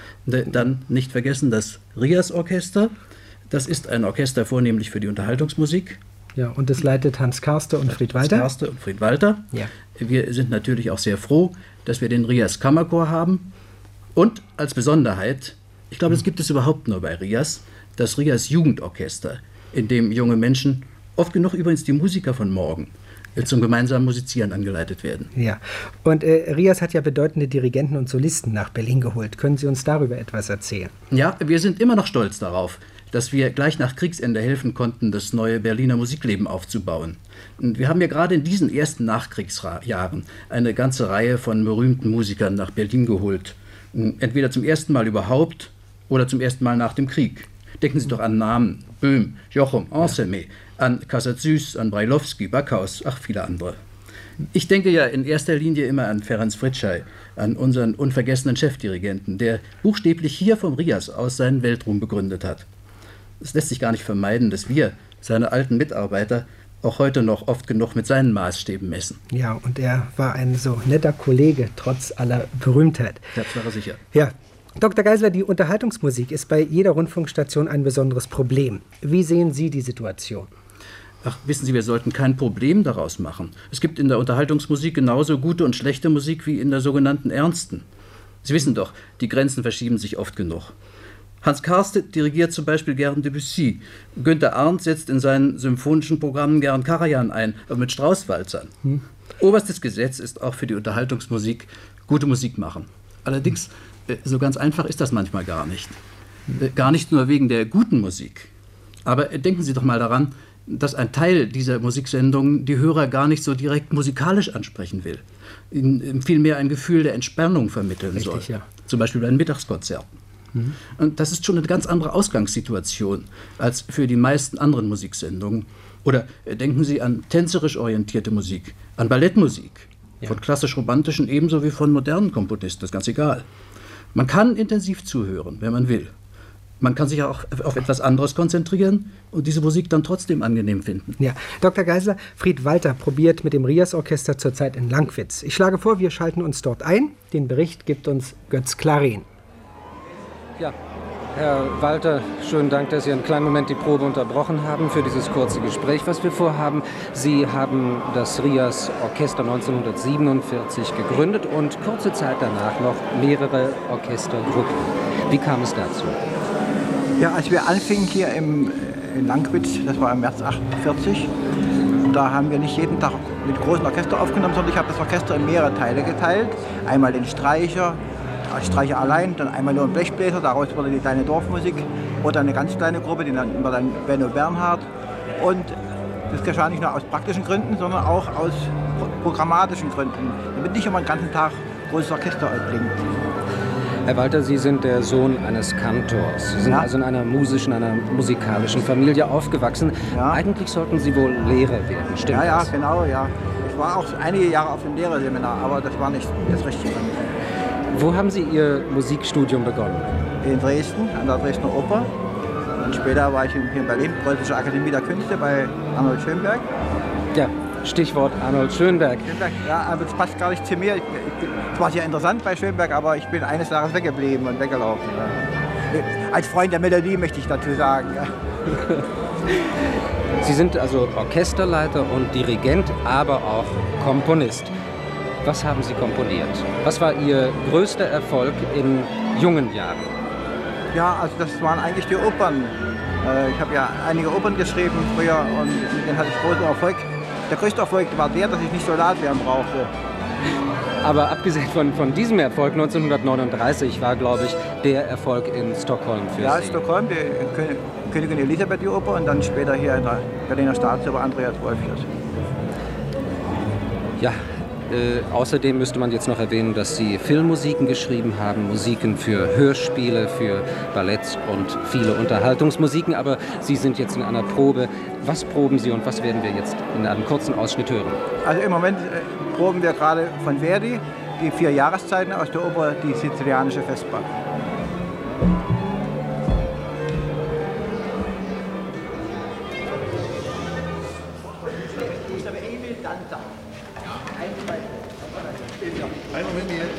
Dann nicht vergessen das Rias Orchester, das ist ein Orchester vornehmlich für die Unterhaltungsmusik. Ja, und das leitet Hans Karste und Fried Walter. Hans Karste und Fried Walter. Ja. Wir sind natürlich auch sehr froh, dass wir den Rias Kammerchor haben. Und als Besonderheit, ich glaube, das gibt es überhaupt nur bei Rias, das Rias Jugendorchester, in dem junge Menschen, oft genug übrigens die Musiker von morgen, zum gemeinsamen Musizieren angeleitet werden. Ja, und äh, Rias hat ja bedeutende Dirigenten und Solisten nach Berlin geholt. Können Sie uns darüber etwas erzählen? Ja, wir sind immer noch stolz darauf, dass wir gleich nach Kriegsende helfen konnten, das neue Berliner Musikleben aufzubauen. Und wir haben ja gerade in diesen ersten Nachkriegsjahren eine ganze Reihe von berühmten Musikern nach Berlin geholt. Entweder zum ersten Mal überhaupt oder zum ersten Mal nach dem Krieg. Denken Sie doch an Namen, Böhm, Jochum, Anselme, an Cassatsüß, an Brailovsky, Backhaus, ach viele andere. Ich denke ja in erster Linie immer an Ferenc Fritzsche, an unseren unvergessenen Chefdirigenten, der buchstäblich hier vom Rias aus seinen Weltruhm begründet hat. Es lässt sich gar nicht vermeiden, dass wir, seine alten Mitarbeiter, auch heute noch oft genug mit seinen Maßstäben messen. Ja, und er war ein so netter Kollege, trotz aller Berühmtheit. Das war er sicher. Ja, Doktor Geisler, die Unterhaltungsmusik ist bei jeder Rundfunkstation ein besonderes Problem. Wie sehen Sie die Situation? Ach, wissen Sie, wir sollten kein Problem daraus machen. Es gibt in der Unterhaltungsmusik genauso gute und schlechte Musik wie in der sogenannten ernsten. Sie wissen doch, die Grenzen verschieben sich oft genug. Hans Karste dirigiert zum Beispiel gern Debussy. Günter Arndt setzt in seinen symphonischen Programmen gern Karajan ein, aber mit Straußwalzern. Hm. Oberstes Gesetz ist auch für die Unterhaltungsmusik gute Musik machen. Allerdings, äh, so ganz einfach ist das manchmal gar nicht. Äh, gar nicht nur wegen der guten Musik. Aber äh, denken Sie doch mal daran, dass ein Teil dieser Musiksendungen die Hörer gar nicht so direkt musikalisch ansprechen will. Ihnen vielmehr ein Gefühl der Entspannung vermitteln Richtig, soll. Ja. Zum Beispiel bei den Mittagskonzerten. Mhm. Und das ist schon eine ganz andere Ausgangssituation als für die meisten anderen Musiksendungen. Oder denken Sie an tänzerisch orientierte Musik, an Ballettmusik, ja. von klassisch-romantischen ebenso wie von modernen Komponisten, das ist ganz egal. Man kann intensiv zuhören, wenn man will. Man kann sich auch auf etwas anderes konzentrieren und diese Musik dann trotzdem angenehm finden. Ja, Doktor Geisler, Fried Walter probiert mit dem Rias-Orchester zurzeit in Langwitz. Ich schlage vor, wir schalten uns dort ein. Den Bericht gibt uns Götz Claren. Ja, Herr Walter, schönen Dank, dass Sie einen kleinen Moment die Probe unterbrochen haben für dieses kurze Gespräch, was wir vorhaben. Sie haben das Rias Orchester neunzehnhundertsiebenundvierzig gegründet und kurze Zeit danach noch mehrere Orchestergruppen. Wie kam es dazu? Ja, als wir anfingen hier im, in Langwitz, das war im März achtundvierzig, da haben wir nicht jeden Tag mit großen Orchester aufgenommen, sondern ich habe das Orchester in mehrere Teile geteilt. Einmal den Streicher, als Streicher allein, dann einmal nur ein Blechbläser, daraus wurde die kleine Dorfmusik oder eine ganz kleine Gruppe, die nannten wir dann Benno Bernhard. Und das geschah nicht nur aus praktischen Gründen, sondern auch aus programmatischen Gründen, damit nicht immer den ganzen Tag großes Orchester klingt. Herr Walter, Sie sind der Sohn eines Kantors. Sie sind ja. also in einer musischen, einer musikalischen Familie aufgewachsen. Ja. Eigentlich sollten Sie wohl Lehrer werden, stimmt Ja, ja, das? genau, ja. Ich war auch einige Jahre auf dem Lehrerseminar, aber das war nicht das Richtige. Wo haben Sie Ihr Musikstudium begonnen? In Dresden, an der Dresdner Oper. Und später war ich hier in Berlin, Preußische Akademie der Künste bei Arnold Schönberg. Ja, Stichwort Arnold Schönberg. Schönberg ja, aber das passt gar nicht zu mir. Ich, ich, es war sehr interessant bei Schönberg, aber ich bin eines Tages weggeblieben und weggelaufen. Ja. Als Freund der Melodie möchte ich dazu sagen. Ja. Sie sind also Orchesterleiter und Dirigent, aber auch Komponist. Was haben Sie komponiert? Was war Ihr größter Erfolg in jungen Jahren? Ja, also das waren eigentlich die Opern. Ich habe ja einige Opern geschrieben früher und mit denen hatte ich großen Erfolg. Der größte Erfolg war der, dass ich nicht Soldat werden brauchte. Aber abgesehen von, von diesem Erfolg neunzehnhundertneununddreißig war, glaube ich, der Erfolg in Stockholm für ja, Sie. Ja, Stockholm, die Königin Elisabeth die Oper und dann später hier in der Berliner Staatsoper Andreas Wolfius. Ja, äh, außerdem müsste man jetzt noch erwähnen, dass Sie Filmmusiken geschrieben haben, Musiken für Hörspiele, für Ballett und viele Unterhaltungsmusiken, aber Sie sind jetzt in einer Probe. Was proben Sie und was werden wir jetzt in einem kurzen Ausschnitt hören? Also im Moment äh, proben wir gerade von Verdi die vier Jahreszeiten aus der Oper Die sizilianische Vesper. Einen Moment hier.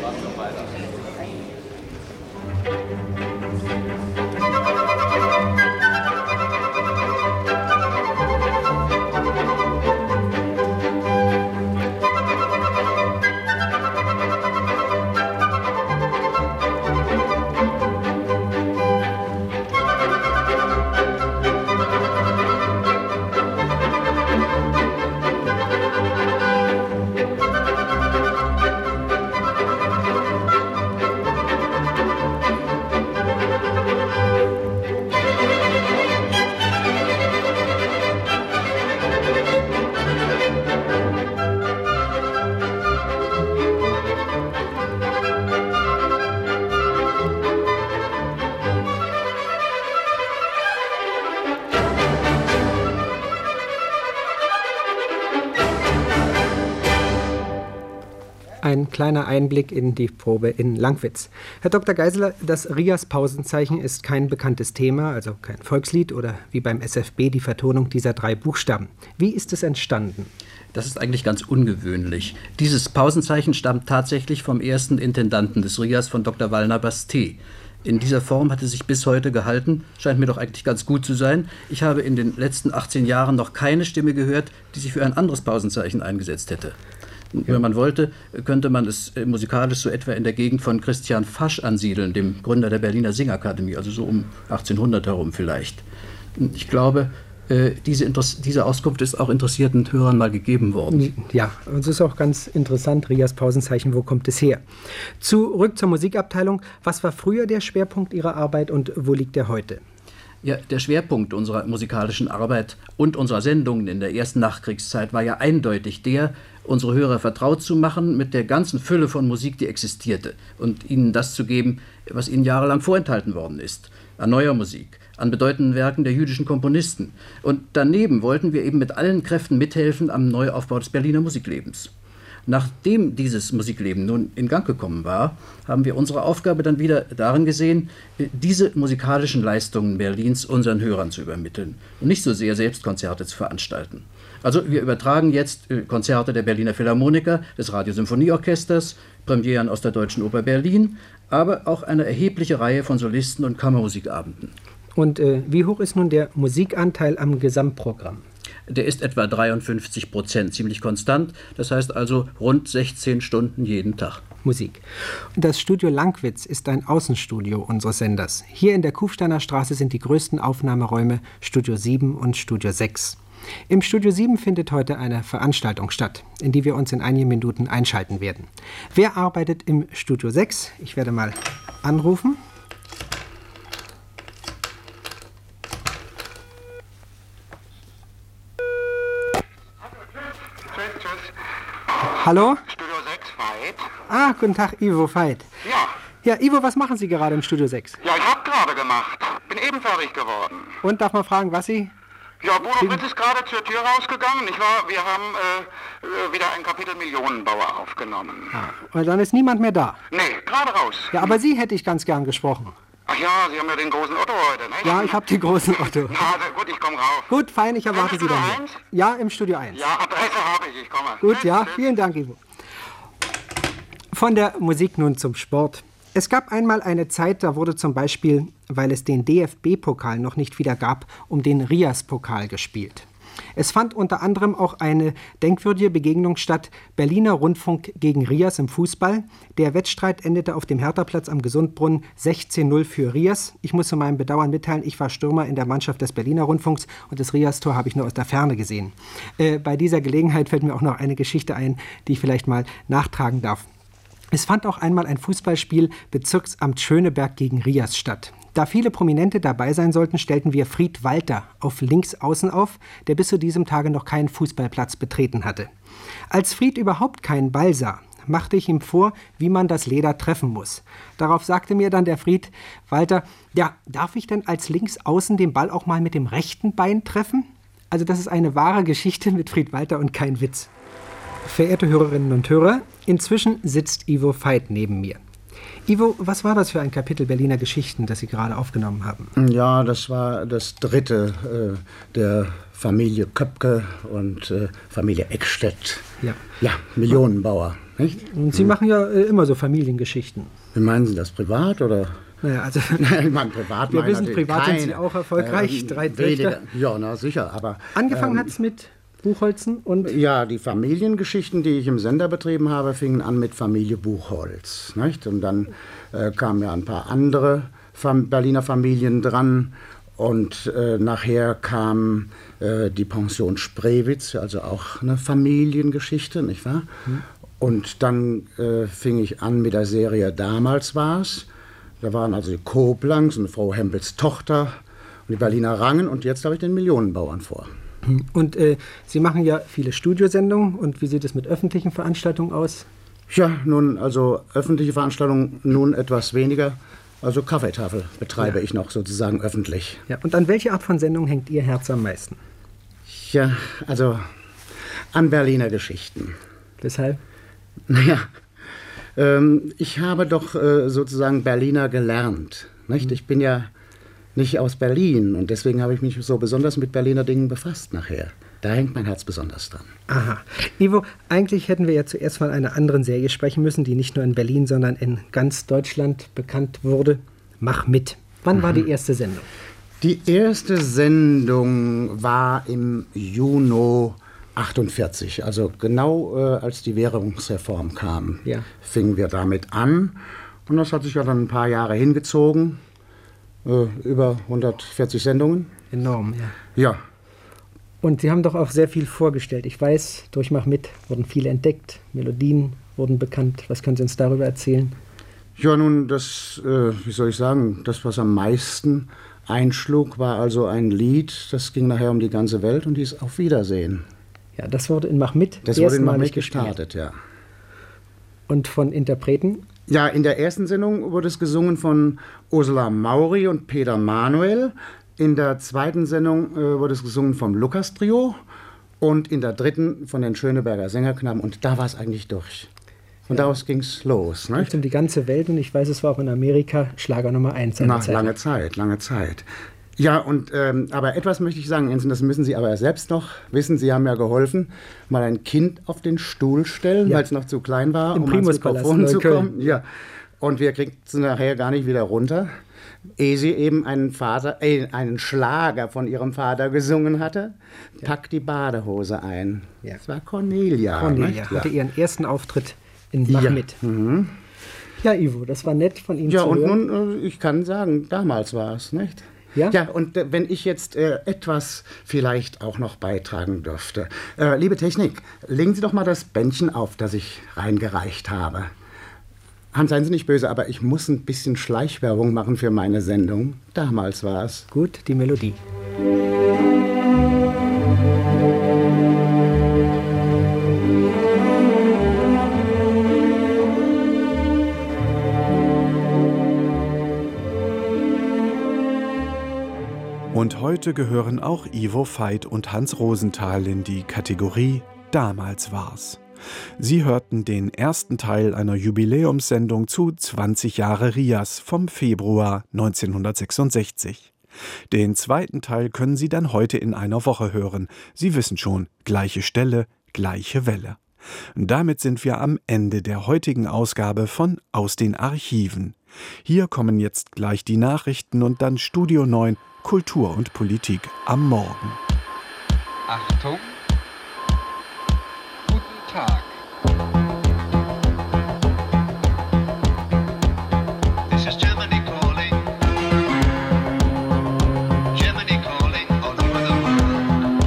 Ein kleiner Einblick in die Probe in Langwitz. Herr Doktor Geisler, das Rias-Pausenzeichen ist kein bekanntes Thema, also kein Volkslied oder wie beim S F B die Vertonung dieser drei Buchstaben. Wie ist es entstanden? Das ist eigentlich ganz ungewöhnlich. Dieses Pausenzeichen stammt tatsächlich vom ersten Intendanten des Rias, von Doktor Wallner Basté. In dieser Form hat es sich bis heute gehalten, scheint mir doch eigentlich ganz gut zu sein. Ich habe in den letzten achtzehn Jahren noch keine Stimme gehört, die sich für ein anderes Pausenzeichen eingesetzt hätte. Wenn man wollte, könnte man es musikalisch so etwa in der Gegend von Christian Fasch ansiedeln, dem Gründer der Berliner Singakademie, also so um achtzehnhundert herum vielleicht. Ich glaube, diese, diese Auskunft ist auch interessierten Hörern mal gegeben worden. Ja, und es ist auch ganz interessant, Rias Pausenzeichen, wo kommt es her? Zurück zur Musikabteilung. Was war früher der Schwerpunkt Ihrer Arbeit und wo liegt er heute? Ja, der Schwerpunkt unserer musikalischen Arbeit und unserer Sendungen in der ersten Nachkriegszeit war ja eindeutig der, unsere Hörer vertraut zu machen mit der ganzen Fülle von Musik, die existierte, und ihnen das zu geben, was ihnen jahrelang vorenthalten worden ist, an neuer Musik, an bedeutenden Werken der jüdischen Komponisten. Und daneben wollten wir eben mit allen Kräften mithelfen am Neuaufbau des Berliner Musiklebens. Nachdem dieses Musikleben nun in Gang gekommen war, haben wir unsere Aufgabe dann wieder darin gesehen, diese musikalischen Leistungen Berlins unseren Hörern zu übermitteln und nicht so sehr selbst Konzerte zu veranstalten. Also wir übertragen jetzt Konzerte der Berliner Philharmoniker, des Radiosymphonieorchesters, Premieren aus der Deutschen Oper Berlin, aber auch eine erhebliche Reihe von Solisten- und Kammermusikabenden. Und äh, wie hoch ist nun der Musikanteil am Gesamtprogramm? Der ist etwa dreiundfünfzig Prozent, ziemlich konstant. Das heißt also rund sechzehn Stunden jeden Tag. Musik. Das Studio Langwitz ist ein Außenstudio unseres Senders. Hier in der Kufsteiner Straße sind die größten Aufnahmeräume Studio sieben und Studio sechs. Im Studio sieben findet heute eine Veranstaltung statt, in die wir uns in einigen Minuten einschalten werden. Wer arbeitet im Studio sechs? Ich werde mal anrufen. Hallo? Studio sechs, Veit. Ah, guten Tag, Ivo Veit. Ja. Ja, Ivo, was machen Sie gerade im Studio sechs? Ja, ich hab gerade gemacht. Bin eben fertig geworden. Und darf man fragen, was Sie? Ja, Bodo Blitz ist gerade zur Tür rausgegangen, nicht wahr? Wir haben äh, wieder ein Kapitel Millionenbauer aufgenommen. Ah, und dann ist niemand mehr da? Nee, gerade raus. Ja, aber Sie hätte ich ganz gern gesprochen. Ach ja, Sie haben ja den großen Otto heute, ne? Ja, ich habe den großen Otto. Na, also gut, ich komme rauf. Gut, fein, ich erwarte Sie dann hier. eins? Ja, im Studio eins. Ja, Adresse habe ich, ich komme. Gut, ja, vielen Dank, Ivo. Von der Musik nun zum Sport. Es gab einmal eine Zeit, da wurde zum Beispiel, weil es den D F B-Pokal noch nicht wieder gab, um den Rias-Pokal gespielt. Es fand unter anderem auch eine denkwürdige Begegnung statt, Berliner Rundfunk gegen Rias im Fußball. Der Wettstreit endete auf dem Herthaplatz am Gesundbrunnen sechzehn null für Rias. Ich muss zu meinem Bedauern mitteilen, ich war Stürmer in der Mannschaft des Berliner Rundfunks und das Rias-Tor habe ich nur aus der Ferne gesehen. Äh, bei dieser Gelegenheit fällt mir auch noch eine Geschichte ein, die ich vielleicht mal nachtragen darf. Es fand auch einmal ein Fußballspiel Bezirksamt Schöneberg gegen Rias statt. Da viele Prominente dabei sein sollten, stellten wir Fried Walter auf links außen auf, der bis zu diesem Tage noch keinen Fußballplatz betreten hatte. Als Fried überhaupt keinen Ball sah, machte ich ihm vor, wie man das Leder treffen muss. Darauf sagte mir dann der Fried Walter, ja, darf ich denn als Linksaußen den Ball auch mal mit dem rechten Bein treffen? Also das ist eine wahre Geschichte mit Fried Walter und kein Witz. Verehrte Hörerinnen und Hörer, inzwischen sitzt Ivo Veit neben mir. Ivo, was war das für ein Kapitel Berliner Geschichten, das Sie gerade aufgenommen haben? Ja, das war das dritte äh, der Familie Köpke und äh, Familie Eckstedt. Ja. Ja, Millionenbauer. Nicht? Und Sie machen ja äh, immer so Familiengeschichten. Wie meinen Sie das, privat oder? Naja, also ich meine, privat wir wissen, privat keine, sind Sie auch erfolgreich, äh, drei weniger, Töchter. Ja, na sicher, aber... Angefangen ähm, hat es mit Buchholzen und... Ja, die Familiengeschichten, die ich im Sender betrieben habe, fingen an mit Familie Buchholz. Nicht? Und dann äh, kamen ja ein paar andere Fam- Berliner Familien dran. Und äh, nachher kam äh, die Pension Spreewitz, also auch eine Familiengeschichte, nicht wahr? Mhm. Und dann äh, fing ich an mit der Serie Damals war's. Da waren also die Koblangs und Frau Hempels Tochter und die Berliner Rangen. Und jetzt habe ich den Millionenbauern vor. Und äh, Sie machen ja viele Studiosendungen. Und wie sieht es mit öffentlichen Veranstaltungen aus? Ja, nun, also öffentliche Veranstaltungen nun etwas weniger. Also Kaffeetafel betreibe Ja. ich noch sozusagen öffentlich. Ja, und an welche Art von Sendung hängt Ihr Herz am meisten? Ja, also an Berliner Geschichten. Weshalb? Naja, ähm, ich habe doch äh, sozusagen Berliner gelernt. Nicht? Mhm. Ich bin ja nicht aus Berlin und deswegen habe ich mich so besonders mit Berliner Dingen befasst nachher. Da hängt mein Herz besonders dran. Aha. Ivo, eigentlich hätten wir ja zuerst von einer anderen Serie sprechen müssen, die nicht nur in Berlin, sondern in ganz Deutschland bekannt wurde. Mach mit. Wann mhm. war die erste Sendung? Die erste Sendung war im Juni achtundvierzig, also genau äh, als die Währungsreform kam, ja. fingen wir damit an. Und das hat sich ja dann ein paar Jahre hingezogen, äh, über hundertvierzig Sendungen. Enorm, ja. Ja. Und Sie haben doch auch sehr viel vorgestellt. Ich weiß, durch Mach mit wurden viele entdeckt, Melodien wurden bekannt. Was können Sie uns darüber erzählen? Ja, nun, das, äh, wie soll ich sagen, das, was am meisten einschlug, war also ein Lied, das ging nachher um die ganze Welt und hieß Auf Wiedersehen. Ja, das wurde in Mach mit Das wurde in Mach mit gespielt. gestartet, ja. Und von Interpreten? Ja, in der ersten Sendung wurde es gesungen von Ursula Maury und Peter Manuel. In der zweiten Sendung äh, wurde es gesungen vom Lukas Trio und in der dritten von den Schöneberger Sängerknaben. Und da war es eigentlich durch. Und ja. daraus ging es los. Es ging um die ganze Welt und ich weiß, es war auch in Amerika Schlager Nummer eins. Nach lange Zeit, lange Zeit. Ja, und ähm, aber etwas möchte ich sagen, Ensen, das müssen Sie aber selbst noch wissen. Sie haben ja geholfen, mal ein Kind auf den Stuhl stellen, ja. weil es noch zu klein war, Im um ans Mikrofon zu Köln. kommen. Ja. Und wir kriegten es nachher gar nicht wieder runter, ehe sie eben einen, Vater, äh, einen Schlager von ihrem Vater gesungen hatte. Ja. Pack die Badehose ein. Ja. Das war Cornelia. Cornelia nicht? hatte ja. ihren ersten Auftritt in Mach ja. mit. Mhm. Ja, Ivo, das war nett von Ihnen ja, zu und hören. nun, ich kann sagen, damals war es, nicht? Ja? Ja, und äh, wenn ich jetzt äh, etwas vielleicht auch noch beitragen dürfte. Äh, liebe Technik, legen Sie doch mal das Bändchen auf, das ich reingereicht habe. Hans, seien Sie nicht böse, aber ich muss ein bisschen Schleichwerbung machen für meine Sendung. Damals war es. Gut, die Melodie. Und heute gehören auch Ivo Veit und Hans Rosenthal in die Kategorie Damals war's. Sie hörten den ersten Teil einer Jubiläumssendung zu zwanzig Jahre Rias vom Februar neunzehnhundertsechsundsechzig. Den zweiten Teil können Sie dann heute in einer Woche hören. Sie wissen schon, gleiche Stelle, gleiche Welle. Damit sind wir am Ende der heutigen Ausgabe von Aus den Archiven. Hier kommen jetzt gleich die Nachrichten und dann Studio neun, Kultur und Politik am Morgen. Achtung! Guten Tag! This is Germany calling. Germany calling all over the world.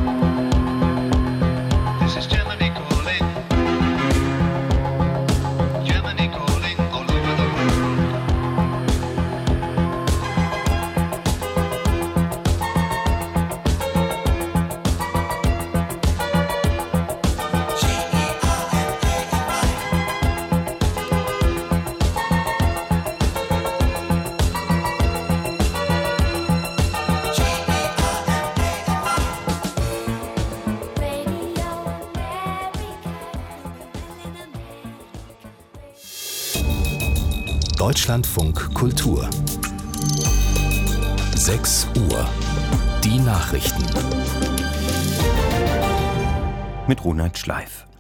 This is Germany calling. Germany calling all over the world. Deutschlandfunk Kultur. sechs Uhr. Die Nachrichten. Mit Ronald Schleif.